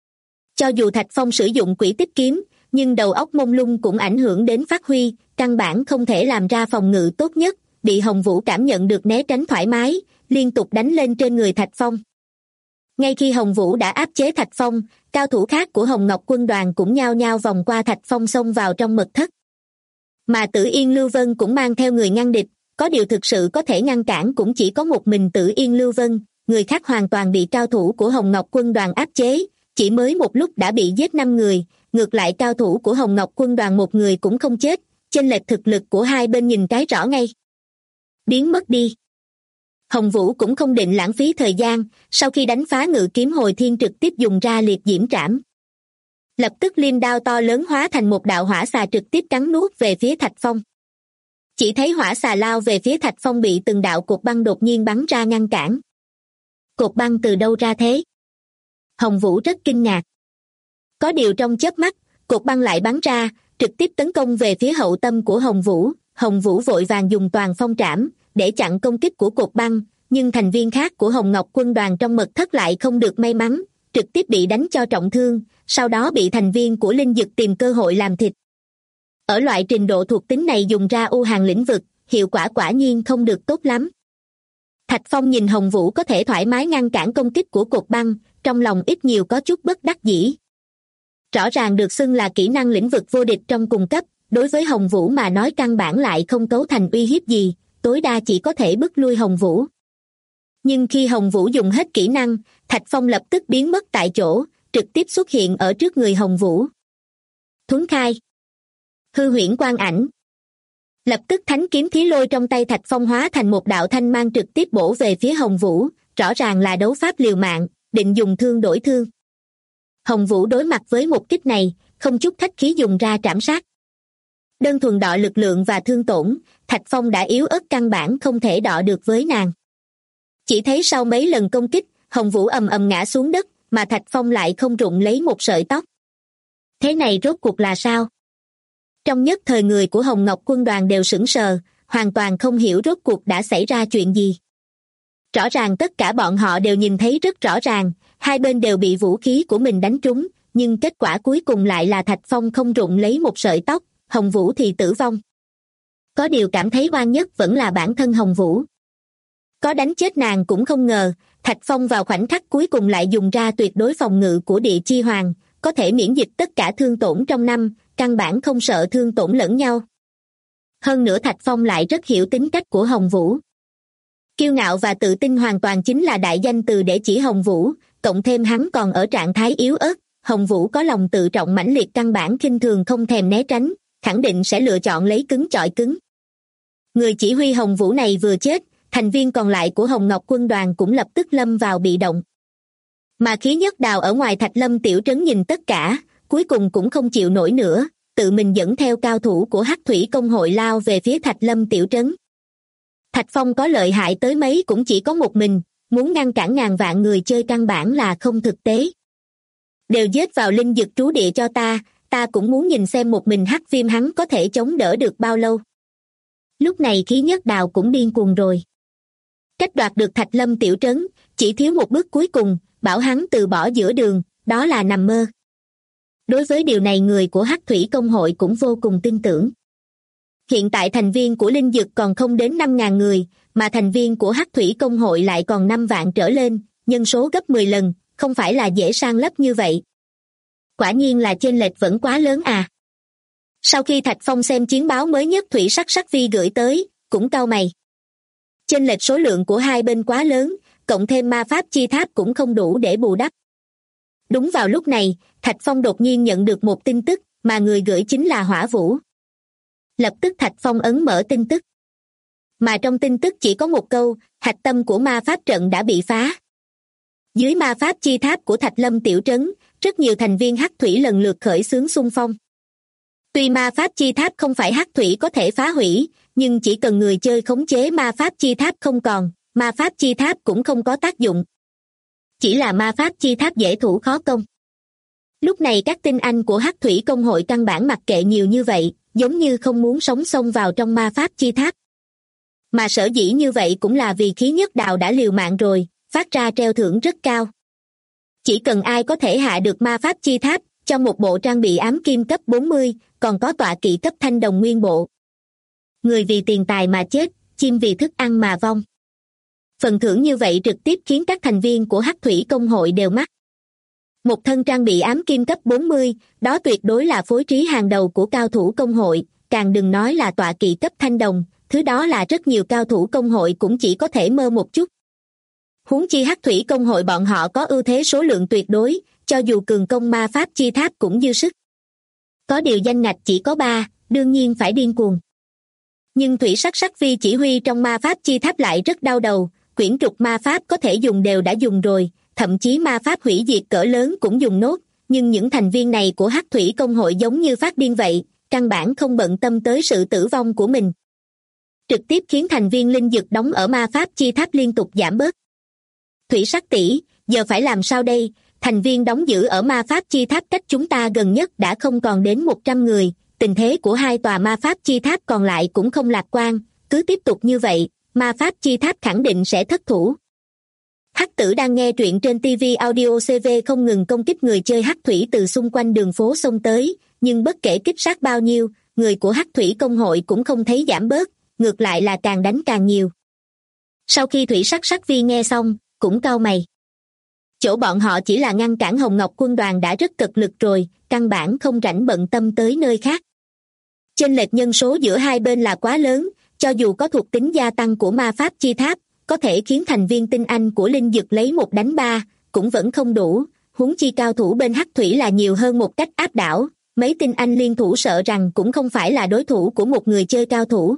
Cho dù Thạch Phong sử dụng quỷ tích kiếm, nhưng đầu óc mông lung cũng ảnh hưởng đến phát huy, căn bản không thể làm ra phòng ngự tốt nhất, bị Hồng Vũ cảm nhận được né tránh thoải mái, liên tục đánh lên trên người Thạch Phong. Ngay khi Hồng Vũ đã áp chế Thạch Phong, cao thủ khác của Hồng Ngọc quân đoàn cũng nhao nhao vòng qua Thạch Phong xông vào trong mật thất. Mà Tử Yên Lưu Vân cũng mang theo người ngăn địch, có điều thực sự có thể ngăn cản cũng chỉ có một mình Tử Yên Lưu Vân, người khác hoàn toàn bị cao thủ của Hồng Ngọc quân đoàn áp chế, chỉ mới một lúc đã bị giết 5 người, ngược lại cao thủ của Hồng Ngọc quân đoàn một người cũng không chết, chênh lệch thực lực của hai bên nhìn cái rõ ngay. Biến mất đi. Hồng Vũ cũng không định lãng phí thời gian, sau khi đánh phá ngự kiếm hồi thiên trực tiếp dùng ra liệt diễm trảm. Lập tức liêm đao to lớn hóa thành một đạo hỏa xà trực tiếp cắn nuốt về phía Thạch Phong. Chỉ thấy hỏa xà lao về phía Thạch Phong bị từng đạo cột băng đột nhiên bắn ra ngăn cản. Cột băng từ đâu ra thế? Hồng Vũ rất kinh ngạc. Có điều trong chớp mắt, cột băng lại bắn ra, trực tiếp tấn công về phía hậu tâm của Hồng Vũ. Hồng Vũ vội vàng dùng toàn phong trảm để chặn công kích của cột băng, nhưng thành viên khác của Hồng Ngọc quân đoàn trong mật thất lại không được may mắn, trực tiếp bị đánh cho trọng thương, sau đó bị thành viên của Linh Dực tìm cơ hội làm thịt. Ở loại trình độ thuộc tính này dùng ra U Hàn lĩnh vực, hiệu quả quả nhiên không được tốt lắm. Thạch Phong nhìn Hồng Vũ có thể thoải mái ngăn cản công kích của cột băng, trong lòng ít nhiều có chút bất đắc dĩ. Rõ ràng được xưng là kỹ năng lĩnh vực vô địch trong cùng cấp, đối với Hồng Vũ mà nói căn bản lại không cấu thành uy hiếp gì, tối đa chỉ có thể bức lui Hồng Vũ. Nhưng khi Hồng Vũ dùng hết kỹ năng, Thạch Phong lập tức biến mất tại chỗ, trực tiếp xuất hiện ở trước người Hồng Vũ. Thuấn khai. Hư huyễn quang ảnh. Lập tức thánh kiếm thí lôi trong tay Thạch Phong hóa thành một đạo thanh mang trực tiếp bổ về phía Hồng Vũ, rõ ràng là đấu pháp liều mạng, định dùng thương đổi thương. Hồng Vũ đối mặt với một kích này, không chút khách khí dùng ra trảm sát. Đơn thuần đọ lực lượng và thương tổn, Thạch Phong đã yếu ớt căn bản không thể đọ được với nàng. Chỉ thấy sau mấy lần công kích, Hồng Vũ ầm ầm ngã xuống đất, mà Thạch Phong lại không rụng lấy một sợi tóc. Thế này rốt cuộc là sao? Trong nhất thời người của Hồng Ngọc quân đoàn đều sững sờ, hoàn toàn không hiểu rốt cuộc đã xảy ra chuyện gì. Rõ ràng tất cả bọn họ đều nhìn thấy rất rõ ràng, hai bên đều bị vũ khí của mình đánh trúng, nhưng kết quả cuối cùng lại là Thạch Phong không rụng lấy một sợi tóc, Hồng Vũ thì tử vong. Có điều cảm thấy oan nhất vẫn là bản thân Hồng Vũ. Có đánh chết nàng cũng không ngờ, Thạch Phong vào khoảnh khắc cuối cùng lại dùng ra tuyệt đối phòng ngự của Địa Chi Hoàng, có thể miễn dịch tất cả thương tổn trong năm, căn bản không sợ thương tổn lẫn nhau. Hơn nữa Thạch Phong lại rất hiểu tính cách của Hồng Vũ. Kiêu ngạo và tự tin hoàn toàn chính là đại danh từ để chỉ Hồng Vũ, cộng thêm hắn còn ở trạng thái yếu ớt, Hồng Vũ có lòng tự trọng mãnh liệt căn bản khinh thường không thèm né tránh, khẳng định sẽ lựa chọn lấy cứng chọi cứng. Người chỉ huy Hồng Vũ này vừa chết, thành viên còn lại của Hồng Ngọc quân đoàn cũng lập tức lâm vào bị động. Mà Khí Nhất Đào ở ngoài Thạch Lâm tiểu trấn nhìn tất cả, cuối cùng cũng không chịu nổi nữa, tự mình dẫn theo cao thủ của Hắc Thủy công hội lao về phía Thạch Lâm tiểu trấn. Thạch Phong có lợi hại tới mấy cũng chỉ có một mình, muốn ngăn cản ngàn vạn người chơi căn bản là không thực tế. Đều giết vào Linh Dực trú địa cho ta cũng muốn nhìn xem một mình Hắc Viêm hắn có thể chống đỡ được bao lâu. Lúc này Khí Nhất Đào cũng điên cuồng rồi. Cách đoạt được Thạch Lâm tiểu trấn, chỉ thiếu một bước cuối cùng, bảo hắn từ bỏ giữa đường, đó là nằm mơ. Đối với điều này người của Hắc Thủy công hội cũng vô cùng tin tưởng. Hiện tại thành viên của Linh Dực còn không đến 5.000 người, mà thành viên của Hắc Thủy công hội lại còn 5 vạn trở lên, nhân số gấp 10 lần, không phải là dễ san lấp như vậy. Quả nhiên là chênh lệch vẫn quá lớn à. Sau khi Thạch Phong xem chiến báo mới nhất Thủy Sắc Sắc Vi gửi tới, cũng cau mày. Chênh lệch số lượng của hai bên quá lớn, cộng thêm ma pháp chi tháp cũng không đủ để bù đắp. Đúng vào lúc này, Thạch Phong đột nhiên nhận được một tin tức, mà người gửi chính là Hỏa Vũ. Lập tức Thạch Phong ấn mở tin tức. Mà trong tin tức chỉ có một câu, hạch tâm của ma pháp trận đã bị phá. Dưới ma pháp chi tháp của Thạch Lâm tiểu trấn, rất nhiều thành viên Hắc Thủy lần lượt khởi xướng xung phong. Tuy ma pháp chi tháp không phải Hắc Thủy có thể phá hủy, nhưng chỉ cần người chơi khống chế ma pháp chi tháp không còn, ma pháp chi tháp cũng không có tác dụng. Chỉ là ma pháp chi tháp dễ thủ khó công. Lúc này các tinh anh của Hắc Thủy công hội căn bản mặc kệ nhiều như vậy, giống như không muốn sống xông vào trong ma pháp chi tháp. Mà sở dĩ như vậy cũng là vì khí nhất đạo đã liều mạng rồi, phát ra treo thưởng rất cao. Chỉ cần ai có thể hạ được ma pháp chi tháp, cho một bộ trang bị ám kim cấp 40, còn có tọa kỵ cấp thanh đồng nguyên bộ. Người vì tiền tài mà chết, chim vì thức ăn mà vong. Phần thưởng như vậy trực tiếp khiến các thành viên của Hắc Thủy Công hội đều mắc. Một thân trang bị ám kim cấp 40, đó tuyệt đối là phối trí hàng đầu của cao thủ công hội, càng đừng nói là tọa kỵ cấp thanh đồng, thứ đó là rất nhiều cao thủ công hội cũng chỉ có thể mơ một chút. Huống chi Hắc Thủy Công hội bọn họ có ưu thế số lượng tuyệt đối, cho dù cường công ma pháp chi tháp cũng dư sức. Có điều danh ngạch chỉ có 3, đương nhiên phải điên cuồng. Nhưng Thủy Sắc Sắc Vi chỉ huy trong ma pháp chi tháp lại rất đau đầu, quyển trục ma pháp có thể dùng đều đã dùng rồi, thậm chí ma pháp hủy diệt cỡ lớn cũng dùng nốt, nhưng những thành viên này của Hắc Thủy Công hội giống như phát điên vậy, căn bản không bận tâm tới sự tử vong của mình. Trực tiếp khiến thành viên linh dực đóng ở ma pháp chi tháp liên tục giảm bớt. Thủy Sắc tỷ, giờ phải làm sao đây? Thành viên đóng giữ ở ma pháp chi tháp cách chúng ta gần nhất đã không còn đến 100 người, tình thế của 2 tòa ma pháp chi tháp còn lại cũng không lạc quan, cứ tiếp tục như vậy, ma pháp chi tháp khẳng định sẽ thất thủ. Hắc Tử đang nghe truyện trên TV Audio CV không ngừng công kích người chơi Hắc Thủy từ xung quanh đường phố xông tới, nhưng bất kể kích sát bao nhiêu, người của Hắc Thủy Công hội cũng không thấy giảm bớt, ngược lại là càng đánh càng nhiều. Sau khi Thủy Sắc Sắc Vi nghe xong, cũng cau mày. Chỗ bọn họ chỉ là ngăn cản Hồng Ngọc quân đoàn đã rất cực lực rồi, căn bản không rảnh bận tâm tới nơi khác. Chênh lệch nhân số giữa hai bên là quá lớn, cho dù có thuộc tính gia tăng của ma pháp chi tháp, có thể khiến thành viên tinh anh của linh dực lấy 1 đánh 3, cũng vẫn không đủ, huống chi cao thủ bên Hắc Thủy là nhiều hơn một cách áp đảo, mấy tinh anh liên thủ sợ rằng cũng không phải là đối thủ của một người chơi cao thủ.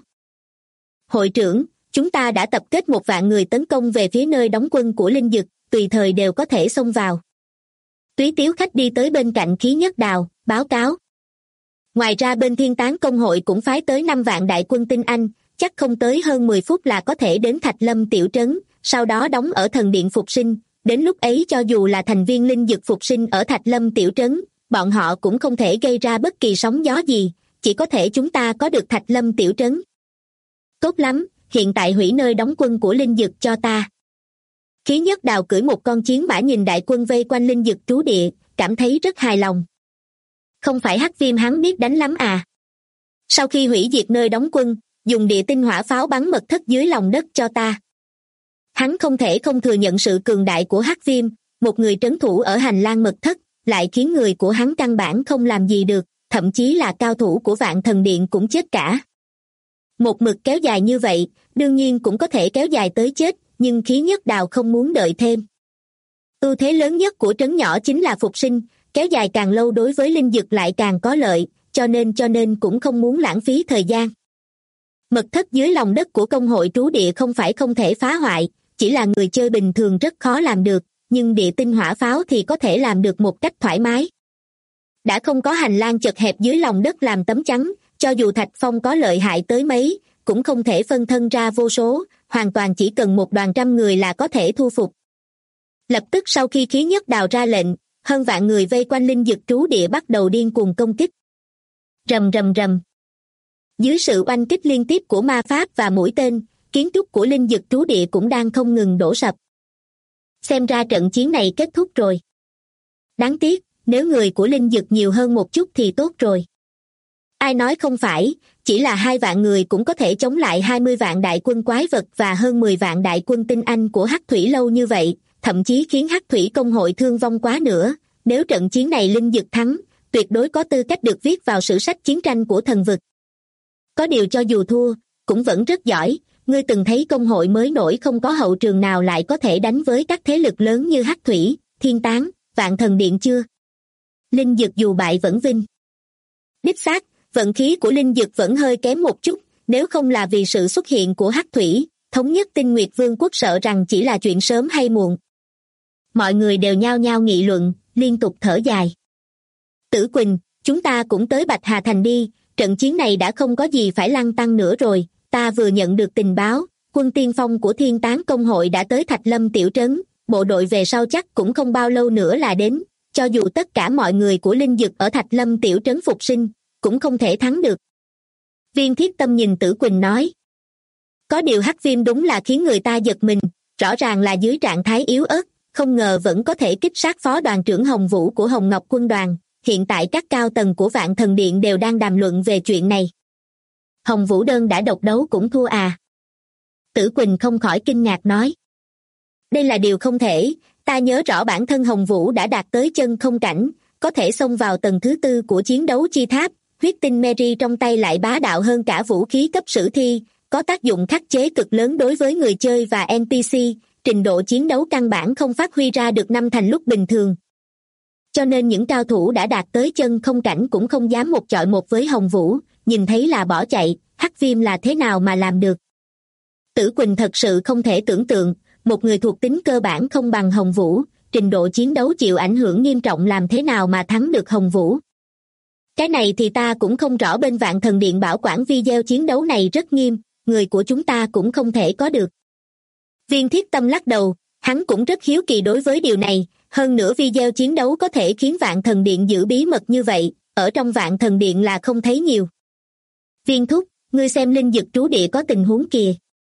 Hội trưởng, chúng ta đã tập kết 1 vạn người tấn công về phía nơi đóng quân của linh dực, tùy thời đều có thể xông vào. Túy Tiếu Khách đi tới bên cạnh Khí Nhất Đào, báo cáo. Ngoài ra bên Thiên Tán Công hội cũng phái tới 5 vạn đại quân tinh anh, chắc không tới hơn 10 phút là có thể đến Thạch Lâm tiểu trấn, sau đó đóng ở thần điện phục sinh, đến lúc ấy cho dù là thành viên linh dực phục sinh ở Thạch Lâm tiểu trấn, bọn họ cũng không thể gây ra bất kỳ sóng gió gì, chỉ có thể chúng ta có được Thạch Lâm tiểu trấn. Tốt lắm, hiện tại hủy nơi đóng quân của linh dực cho ta. Khí Nhất Đào cưỡi một con chiến mã nhìn đại quân vây quanh linh dực trú địa, cảm thấy rất hài lòng. Không phải Hắc Viêm hắn biết đánh lắm à? Sau khi hủy diệt nơi đóng quân, dùng địa tinh hỏa pháo bắn mật thất dưới lòng đất cho ta. Hắn không thể không thừa nhận sự cường đại của Hắc Viêm, một người trấn thủ ở hành lang mật thất, lại khiến người của hắn căn bản không làm gì được, thậm chí là cao thủ của Vạn Thần Điện cũng chết cả. Một mực kéo dài như vậy, đương nhiên cũng có thể kéo dài tới chết, nhưng Khí Nhất Đào không muốn đợi thêm. Ưu thế lớn nhất của trấn nhỏ chính là phục sinh, kéo dài càng lâu đối với linh dực lại càng có lợi, cho nên cũng không muốn lãng phí thời gian. Mật thất dưới lòng đất của công hội trú địa không phải không thể phá hoại, chỉ là người chơi bình thường rất khó làm được, nhưng địa tinh hỏa pháo thì có thể làm được một cách thoải mái. Đã không có hành lang chật hẹp dưới lòng đất làm tấm chắn, cho dù Thạch Phong có lợi hại tới mấy, cũng không thể phân thân ra vô số, hoàn toàn chỉ cần một đoàn trăm người là có thể thu phục. Lập tức sau khi Khí Nhất Đào ra lệnh, hơn vạn người vây quanh linh dực trú địa bắt đầu điên cuồng công kích. Rầm rầm rầm. Dưới sự oanh kích liên tiếp của ma pháp và mũi tên, kiến trúc của linh dực trú địa cũng đang không ngừng đổ sập. Xem ra trận chiến này kết thúc rồi. Đáng tiếc, nếu người của linh dực nhiều hơn một chút thì tốt rồi. Ai nói không phải, chỉ là 2 vạn người cũng có thể chống lại 20 vạn đại quân quái vật và hơn 10 vạn đại quân tinh anh của Hắc Thủy lâu như vậy, thậm chí khiến Hắc Thủy Công hội thương vong quá nữa. Nếu trận chiến này linh dực thắng, tuyệt đối có tư cách được viết vào sử sách chiến tranh của thần vực. Có điều cho dù thua, cũng vẫn rất giỏi, ngươi từng thấy công hội mới nổi không có hậu trường nào lại có thể đánh với các thế lực lớn như Hắc Thủy, Thiên Tán, Vạn Thần Điện chưa? Linh dực dù bại vẫn vinh. Đích xác, vận khí của linh dực vẫn hơi kém một chút, nếu không là vì sự xuất hiện của Hắc Thủy, thống nhất Tinh Nguyệt Vương quốc sợ rằng chỉ là chuyện sớm hay muộn. Mọi người đều nhao nhao nghị luận, liên tục thở dài. Tử Quỳnh, chúng ta cũng tới Bạch Hà Thành đi, trận chiến này đã không có gì phải lăn tăn nữa rồi, ta vừa nhận được tình báo, quân tiên phong của Thiên Tán Công hội đã tới Thạch Lâm tiểu trấn, bộ đội về sau chắc cũng không bao lâu nữa là đến, cho dù tất cả mọi người của linh dực ở Thạch Lâm tiểu trấn phục sinh, cũng không thể thắng được. Viên Thiết Tâm nhìn Tử Quỳnh nói. Có điều hắc viêm đúng là khiến người ta giật mình, rõ ràng là dưới trạng thái yếu ớt, không ngờ vẫn có thể kích sát phó đoàn trưởng Hồng Vũ của Hồng Ngọc quân đoàn. Hiện tại các cao tầng của Vạn Thần Điện đều đang đàm luận về chuyện này. Hồng Vũ đơn đã độc đấu cũng thua à? Tử Quỳnh không khỏi kinh ngạc nói. Đây là điều không thể, ta nhớ rõ bản thân Hồng Vũ đã đạt tới chân không cảnh, có thể xông vào tầng thứ 4 của chiến đấu chi tháp, huyết tinh Mary trong tay lại bá đạo hơn cả vũ khí cấp sử thi, có tác dụng khắc chế cực lớn đối với người chơi và NPC, trình độ chiến đấu căn bản không phát huy ra được năm thành lúc bình thường. Cho nên những cao thủ đã đạt tới chân không cảnh cũng không dám một chọi một với Hồng Vũ, nhìn thấy là bỏ chạy, hắc viêm là thế nào mà làm được. Tử Quỳnh thật sự không thể tưởng tượng, một người thuộc tính cơ bản không bằng Hồng Vũ, trình độ chiến đấu chịu ảnh hưởng nghiêm trọng làm thế nào mà thắng được Hồng Vũ. Cái này thì ta cũng không rõ, bên Vạn Thần Điện bảo quản video chiến đấu này rất nghiêm, người của chúng ta cũng không thể có được. Viên Thiết Tâm lắc đầu, hắn cũng rất hiếu kỳ đối với điều này, hơn nữa video chiến đấu có thể khiến Vạn Thần Điện giữ bí mật như vậy, ở trong Vạn Thần Điện là không thấy nhiều. Viên thúc, ngươi xem linh dực trú địa có tình huống kìa.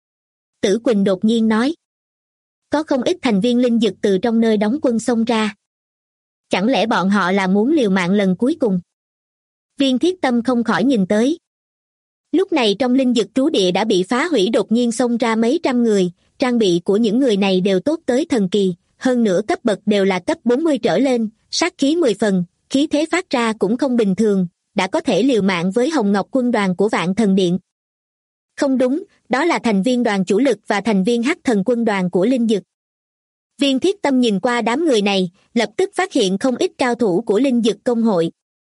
Tử Quỳnh đột nhiên nói. Có không ít thành viên linh dực từ trong nơi đóng quân xông ra. Chẳng lẽ bọn họ là muốn liều mạng lần cuối cùng? Viên Thiết Tâm không khỏi nhìn tới. Lúc này trong linh dực trú địa đã bị phá hủy, đột nhiên xông ra mấy trăm người, trang bị của những người này đều tốt tới thần kỳ, hơn nữa cấp bậc đều là cấp 40 trở lên, sát khí 10 phần, khí thế phát ra cũng không bình thường, đã có thể liều mạng với Hồng Ngọc quân đoàn của Vạn Thần Điện. Không đúng, đó là thành viên đoàn chủ lực và thành viên hắc thần quân đoàn của linh dực. Viên Thiết Tâm nhìn qua đám người này, lập tức phát hiện không ít cao thủ của linh dực công hội.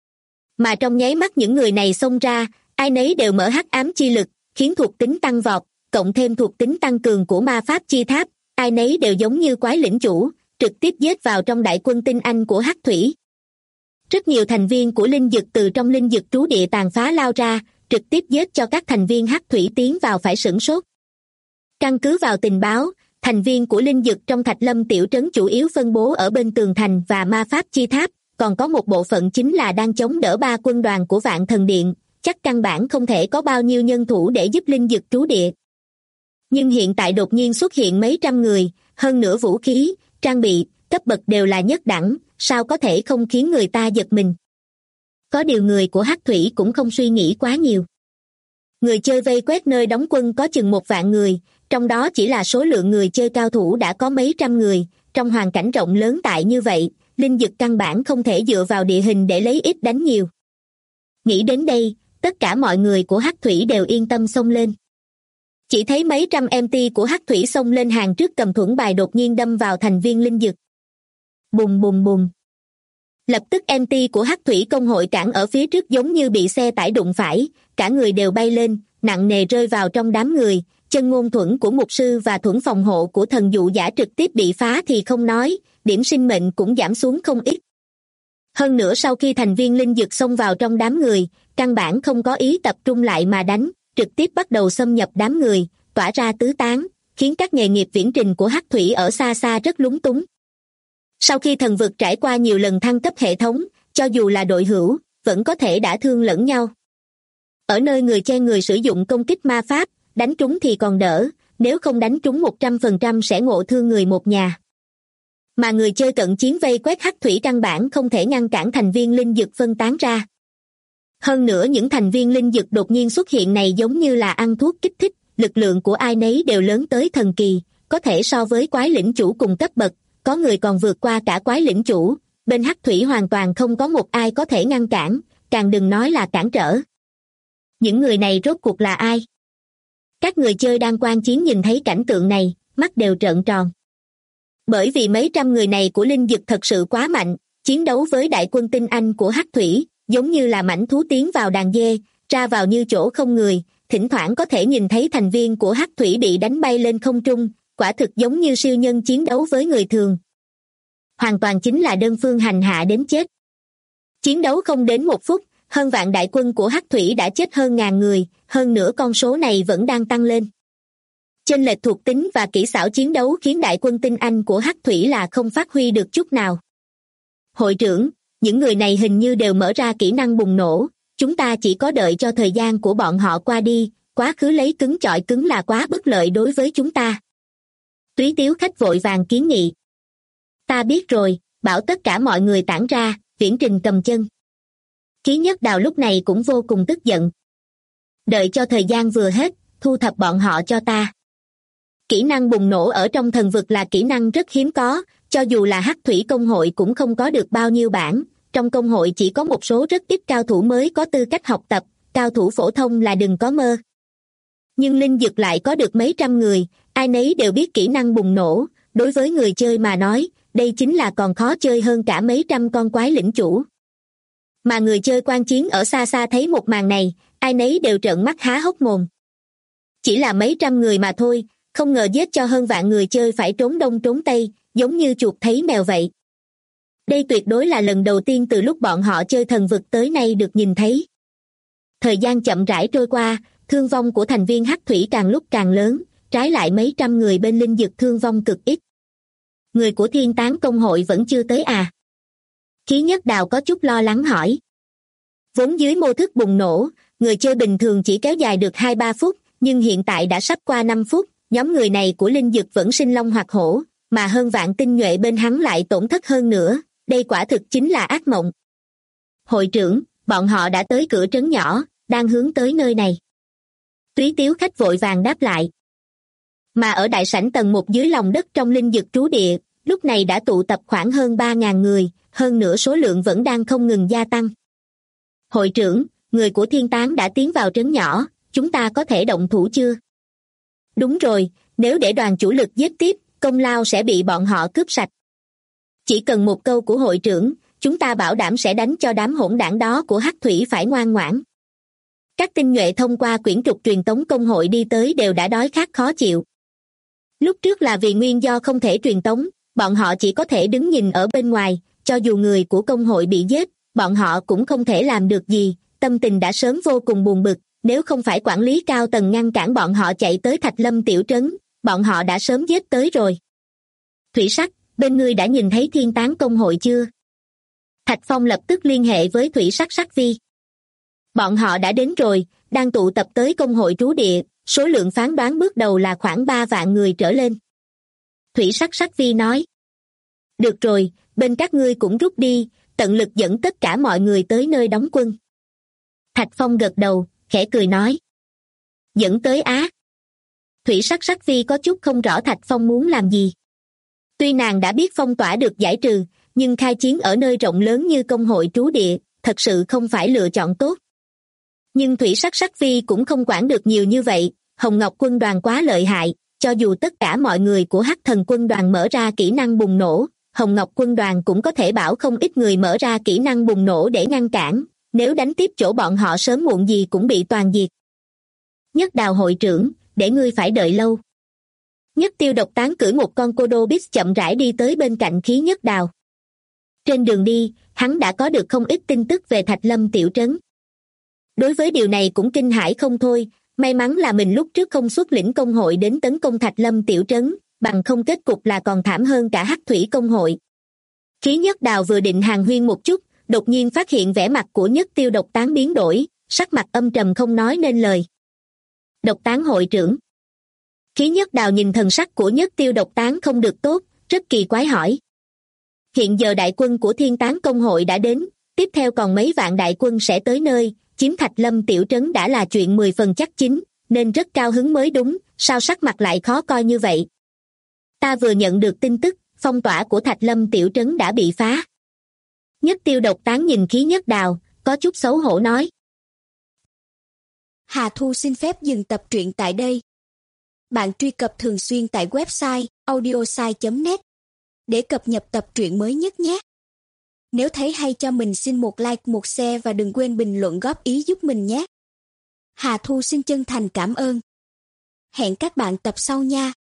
Mà trong nháy mắt những người này xông ra, ai nấy đều mở hắc ám chi lực, khiến thuộc tính tăng vọt, cộng thêm thuộc tính tăng cường của ma pháp chi tháp, ai nấy đều giống như quái lĩnh chủ, trực tiếp giết vào trong đại quân tinh anh của hắc thủy. Rất nhiều thành viên của linh dực từ trong linh dực trú địa tàn phá lao ra, trực tiếp giết cho các thành viên hắc thủy tiến vào phải sửng sốt. Căn cứ vào tình báo, thành viên của linh dực trong Thạch Lâm tiểu trấn chủ yếu phân bố ở bên tường thành và ma pháp chi tháp, còn có một bộ phận chính là đang chống đỡ 3 quân đoàn của Vạn Thần Điện, chắc căn bản không thể có bao nhiêu nhân thủ để giúp linh dực trú địa. Nhưng hiện tại đột nhiên xuất hiện mấy trăm người, hơn nữa vũ khí, trang bị, cấp bậc đều là nhất đẳng, sao có thể không khiến người ta giật mình. Có điều người của hắc thủy cũng không suy nghĩ quá nhiều. Người chơi vây quét nơi đóng quân có chừng 1 vạn người, trong đó chỉ là số lượng người chơi cao thủ đã có mấy trăm người, trong hoàn cảnh rộng lớn tại như vậy, linh dực căn bản không thể dựa vào địa hình để lấy ít đánh nhiều. Nghĩ đến đây, tất cả mọi người của hắc thủy đều yên tâm xông lên. Chỉ thấy mấy trăm MT của hắc thủy xông lên hàng trước cầm thuẫn bài đột nhiên đâm vào thành viên linh dực. Bùng bùng bùng. Lập tức MT của hắc thủy công hội cản ở phía trước giống như bị xe tải đụng phải, cả người đều bay lên, nặng nề rơi vào trong đám người, chân ngôn thuẫn của mục sư và thuẫn phòng hộ của thần dụ giả trực tiếp bị phá thì không nói, điểm sinh mệnh cũng giảm xuống không ít. Hơn nữa sau khi thành viên linh dực xông vào trong đám người, căn bản không có ý tập trung lại mà đánh, trực tiếp bắt đầu xâm nhập đám người, tỏa ra tứ tán, khiến các nghề nghiệp viễn trình của hắc thủy ở xa xa rất lúng túng. Sau khi thần vực trải qua nhiều lần thăng cấp hệ thống, cho dù là đội hữu, vẫn có thể đả thương lẫn nhau. Ở nơi người che người sử dụng công kích ma pháp, đánh trúng thì còn đỡ, nếu không đánh trúng 100% sẽ ngộ thương người một nhà. Mà người chơi cận chiến vây quét hắc thủy căn bản không thể ngăn cản thành viên linh dực phân tán ra. Hơn nữa những thành viên linh dực đột nhiên xuất hiện này giống như là ăn thuốc kích thích, lực lượng của ai nấy đều lớn tới thần kỳ, có thể so với quái lĩnh chủ cùng cấp bậc, có người còn vượt qua cả quái lĩnh chủ, bên hắc thủy hoàn toàn không có một ai có thể ngăn cản, càng đừng nói là cản trở. Những người này rốt cuộc là ai? Các người chơi đang quan chiến nhìn thấy cảnh tượng này, mắt đều trợn tròn. Bởi vì mấy trăm người này của linh dực thật sự quá mạnh, chiến đấu với đại quân tinh anh của hắc thủy, giống như là mãnh thú tiến vào đàn dê, ra vào như chỗ không người, thỉnh thoảng có thể nhìn thấy thành viên của hắc thủy bị đánh bay lên không trung, quả thực giống như siêu nhân chiến đấu với người thường. Hoàn toàn chính là đơn phương hành hạ đến chết. Chiến đấu không đến 1 phút, hơn vạn đại quân của hắc thủy đã chết hơn 1000 người, hơn nữa con số này vẫn đang tăng lên. Chênh lệch thuộc tính và kỹ xảo chiến đấu khiến đại quân tinh anh của hắc thủy là không phát huy được chút nào. Hội trưởng, những người này hình như đều mở ra kỹ năng bùng nổ, chúng ta chỉ có đợi cho thời gian của bọn họ qua đi, quá khứ lấy cứng chọi cứng là quá bất lợi đối với chúng ta. Túy Tiếu Khách vội vàng kiến nghị. Ta biết rồi, bảo tất cả mọi người tản ra, Viễn Trình cầm chân. Khí Nhất Đào lúc này cũng vô cùng tức giận. Đợi cho thời gian vừa hết, thu thập bọn họ cho ta. Kỹ năng bùng nổ ở trong thần vực là kỹ năng rất hiếm có, cho dù là Hắc Thủy Công hội cũng không có được bao nhiêu bản. Trong công hội chỉ có một số rất ít cao thủ mới có tư cách học tập, cao thủ phổ thông là đừng có mơ. Nhưng Linh Dực lại có được mấy trăm người, ai nấy đều biết kỹ năng bùng nổ, đối với người chơi mà nói, đây chính là còn khó chơi hơn cả mấy trăm con quái lĩnh chủ. Mà người chơi quan chiến ở xa xa thấy một màn này, ai nấy đều trợn mắt há hốc mồm. Chỉ là mấy trăm người mà thôi, không ngờ giết cho hơn vạn người chơi phải trốn đông trốn tây, giống như chuột thấy mèo vậy. Đây tuyệt đối là lần đầu tiên từ lúc bọn họ chơi thần vực tới nay được nhìn thấy. Thời gian chậm rãi trôi qua, thương vong của thành viên Hắc Thủy càng lúc càng lớn, trái lại mấy trăm người bên Linh Dực thương vong cực ít. Người của Thiên Tán Công hội vẫn chưa tới à? Khí Nhất Đào có chút lo lắng hỏi. Vốn dưới mô thức bùng nổ, người chơi bình thường chỉ kéo dài được 2-3 phút, nhưng hiện tại đã sắp qua 5 phút, nhóm người này của Linh Dực vẫn sinh long hoạt hổ, mà hơn vạn tinh nhuệ bên hắn lại tổn thất hơn nữa, đây quả thực chính là ác mộng. Hội trưởng, bọn họ đã tới cửa trấn nhỏ, đang hướng tới nơi này. Túy Tiếu Khách vội vàng đáp lại. Mà ở đại sảnh tầng 1 dưới lòng đất trong Linh Dực trú địa, lúc này đã tụ tập khoảng hơn 3.000 người, hơn nữa số lượng vẫn đang không ngừng gia tăng. Hội trưởng, người của Thiên Tán đã tiến vào trấn nhỏ, chúng ta có thể động thủ chưa? Đúng rồi, nếu để đoàn chủ lực giết tiếp, công lao sẽ bị bọn họ cướp sạch. Chỉ cần một câu của hội trưởng, chúng ta bảo đảm sẽ đánh cho đám hỗn đảng đó của Hắc Thủy phải ngoan ngoãn. Các tinh nhuệ thông qua quyển trục truyền tống công hội đi tới đều đã đói khát khó chịu. Lúc trước là vì nguyên do không thể truyền tống, bọn họ chỉ có thể đứng nhìn ở bên ngoài, cho dù người của công hội bị giết, bọn họ cũng không thể làm được gì, tâm tình đã sớm vô cùng buồn bực, nếu không phải quản lý cao tầng ngăn cản bọn họ chạy tới Thạch Lâm tiểu trấn, bọn họ đã sớm giết tới rồi. Thủy Sắc, bên ngươi đã nhìn thấy Thiên Tán Công hội chưa? Thạch Phong lập tức liên hệ với Thủy Sắc Sắc Vi. Bọn họ đã đến rồi, đang tụ tập tới công hội trú địa, số lượng phán đoán bước đầu là khoảng 3 vạn người trở lên. Thủy Sắc Sắc Vi nói. Được rồi, bên các ngươi cũng rút đi, tận lực dẫn tất cả mọi người tới nơi đóng quân. Thạch Phong gật đầu, khẽ cười nói. Dẫn tới á. Thủy Sắc Sắc Vi có chút không rõ Thạch Phong muốn làm gì. Tuy nàng đã biết phong tỏa được giải trừ, nhưng khai chiến ở nơi rộng lớn như công hội trú địa, thật sự không phải lựa chọn tốt. Nhưng Thủy Sắc Sắc Vi cũng không quản được nhiều như vậy, Hồng Ngọc quân đoàn quá lợi hại, cho dù tất cả mọi người của Hắc Thần quân đoàn mở ra kỹ năng bùng nổ, Hồng Ngọc quân đoàn cũng có thể bảo không ít người mở ra kỹ năng bùng nổ để ngăn cản, nếu đánh tiếp chỗ bọn họ sớm muộn gì cũng bị toàn diệt. Nhất Đào hội trưởng, để ngươi phải đợi lâu. Nhất Tiêu Độc Tán cưỡi một con Kodo Bis chậm rãi đi tới bên cạnh Khí Nhất Đào. Trên đường đi, hắn đã có được không ít tin tức về Thạch Lâm tiểu trấn. Đối với điều này cũng kinh hãi không thôi, may mắn là mình lúc trước không xuất lĩnh công hội đến tấn công Thạch Lâm tiểu trấn, bằng không kết cục là còn thảm hơn cả Hắc Thủy công hội. Khí Nhất Đào vừa định hàn huyên một chút, đột nhiên phát hiện vẻ mặt của Nhất Tiêu Độc Tán biến đổi, sắc mặt âm trầm không nói nên lời. Độc Tán hội trưởng. Khí Nhất Đào nhìn thần sắc của Nhất Tiêu Độc Tán không được tốt, rất kỳ quái hỏi. Hiện giờ đại quân của Thiên Tán công hội đã đến, tiếp theo còn mấy vạn đại quân sẽ tới nơi, chiếm Thạch Lâm tiểu trấn đã là chuyện 10 phần chắc chín, nên rất cao hứng mới đúng, sao sắc mặt lại khó coi như vậy? Ta vừa nhận được tin tức, phong tỏa của Thạch Lâm tiểu trấn đã bị phá. Nhất Tiêu Độc Tán nhìn Khí Nhất Đào, có chút xấu hổ nói. Hà Thu xin phép dừng tập truyện tại đây. Bạn truy cập thường xuyên tại website audiosai.net để cập nhật tập truyện mới nhất nhé. Nếu thấy hay cho mình xin một like, một share và đừng quên bình luận góp ý giúp mình nhé. Hà Thu xin chân thành cảm ơn. Hẹn các bạn tập sau nha.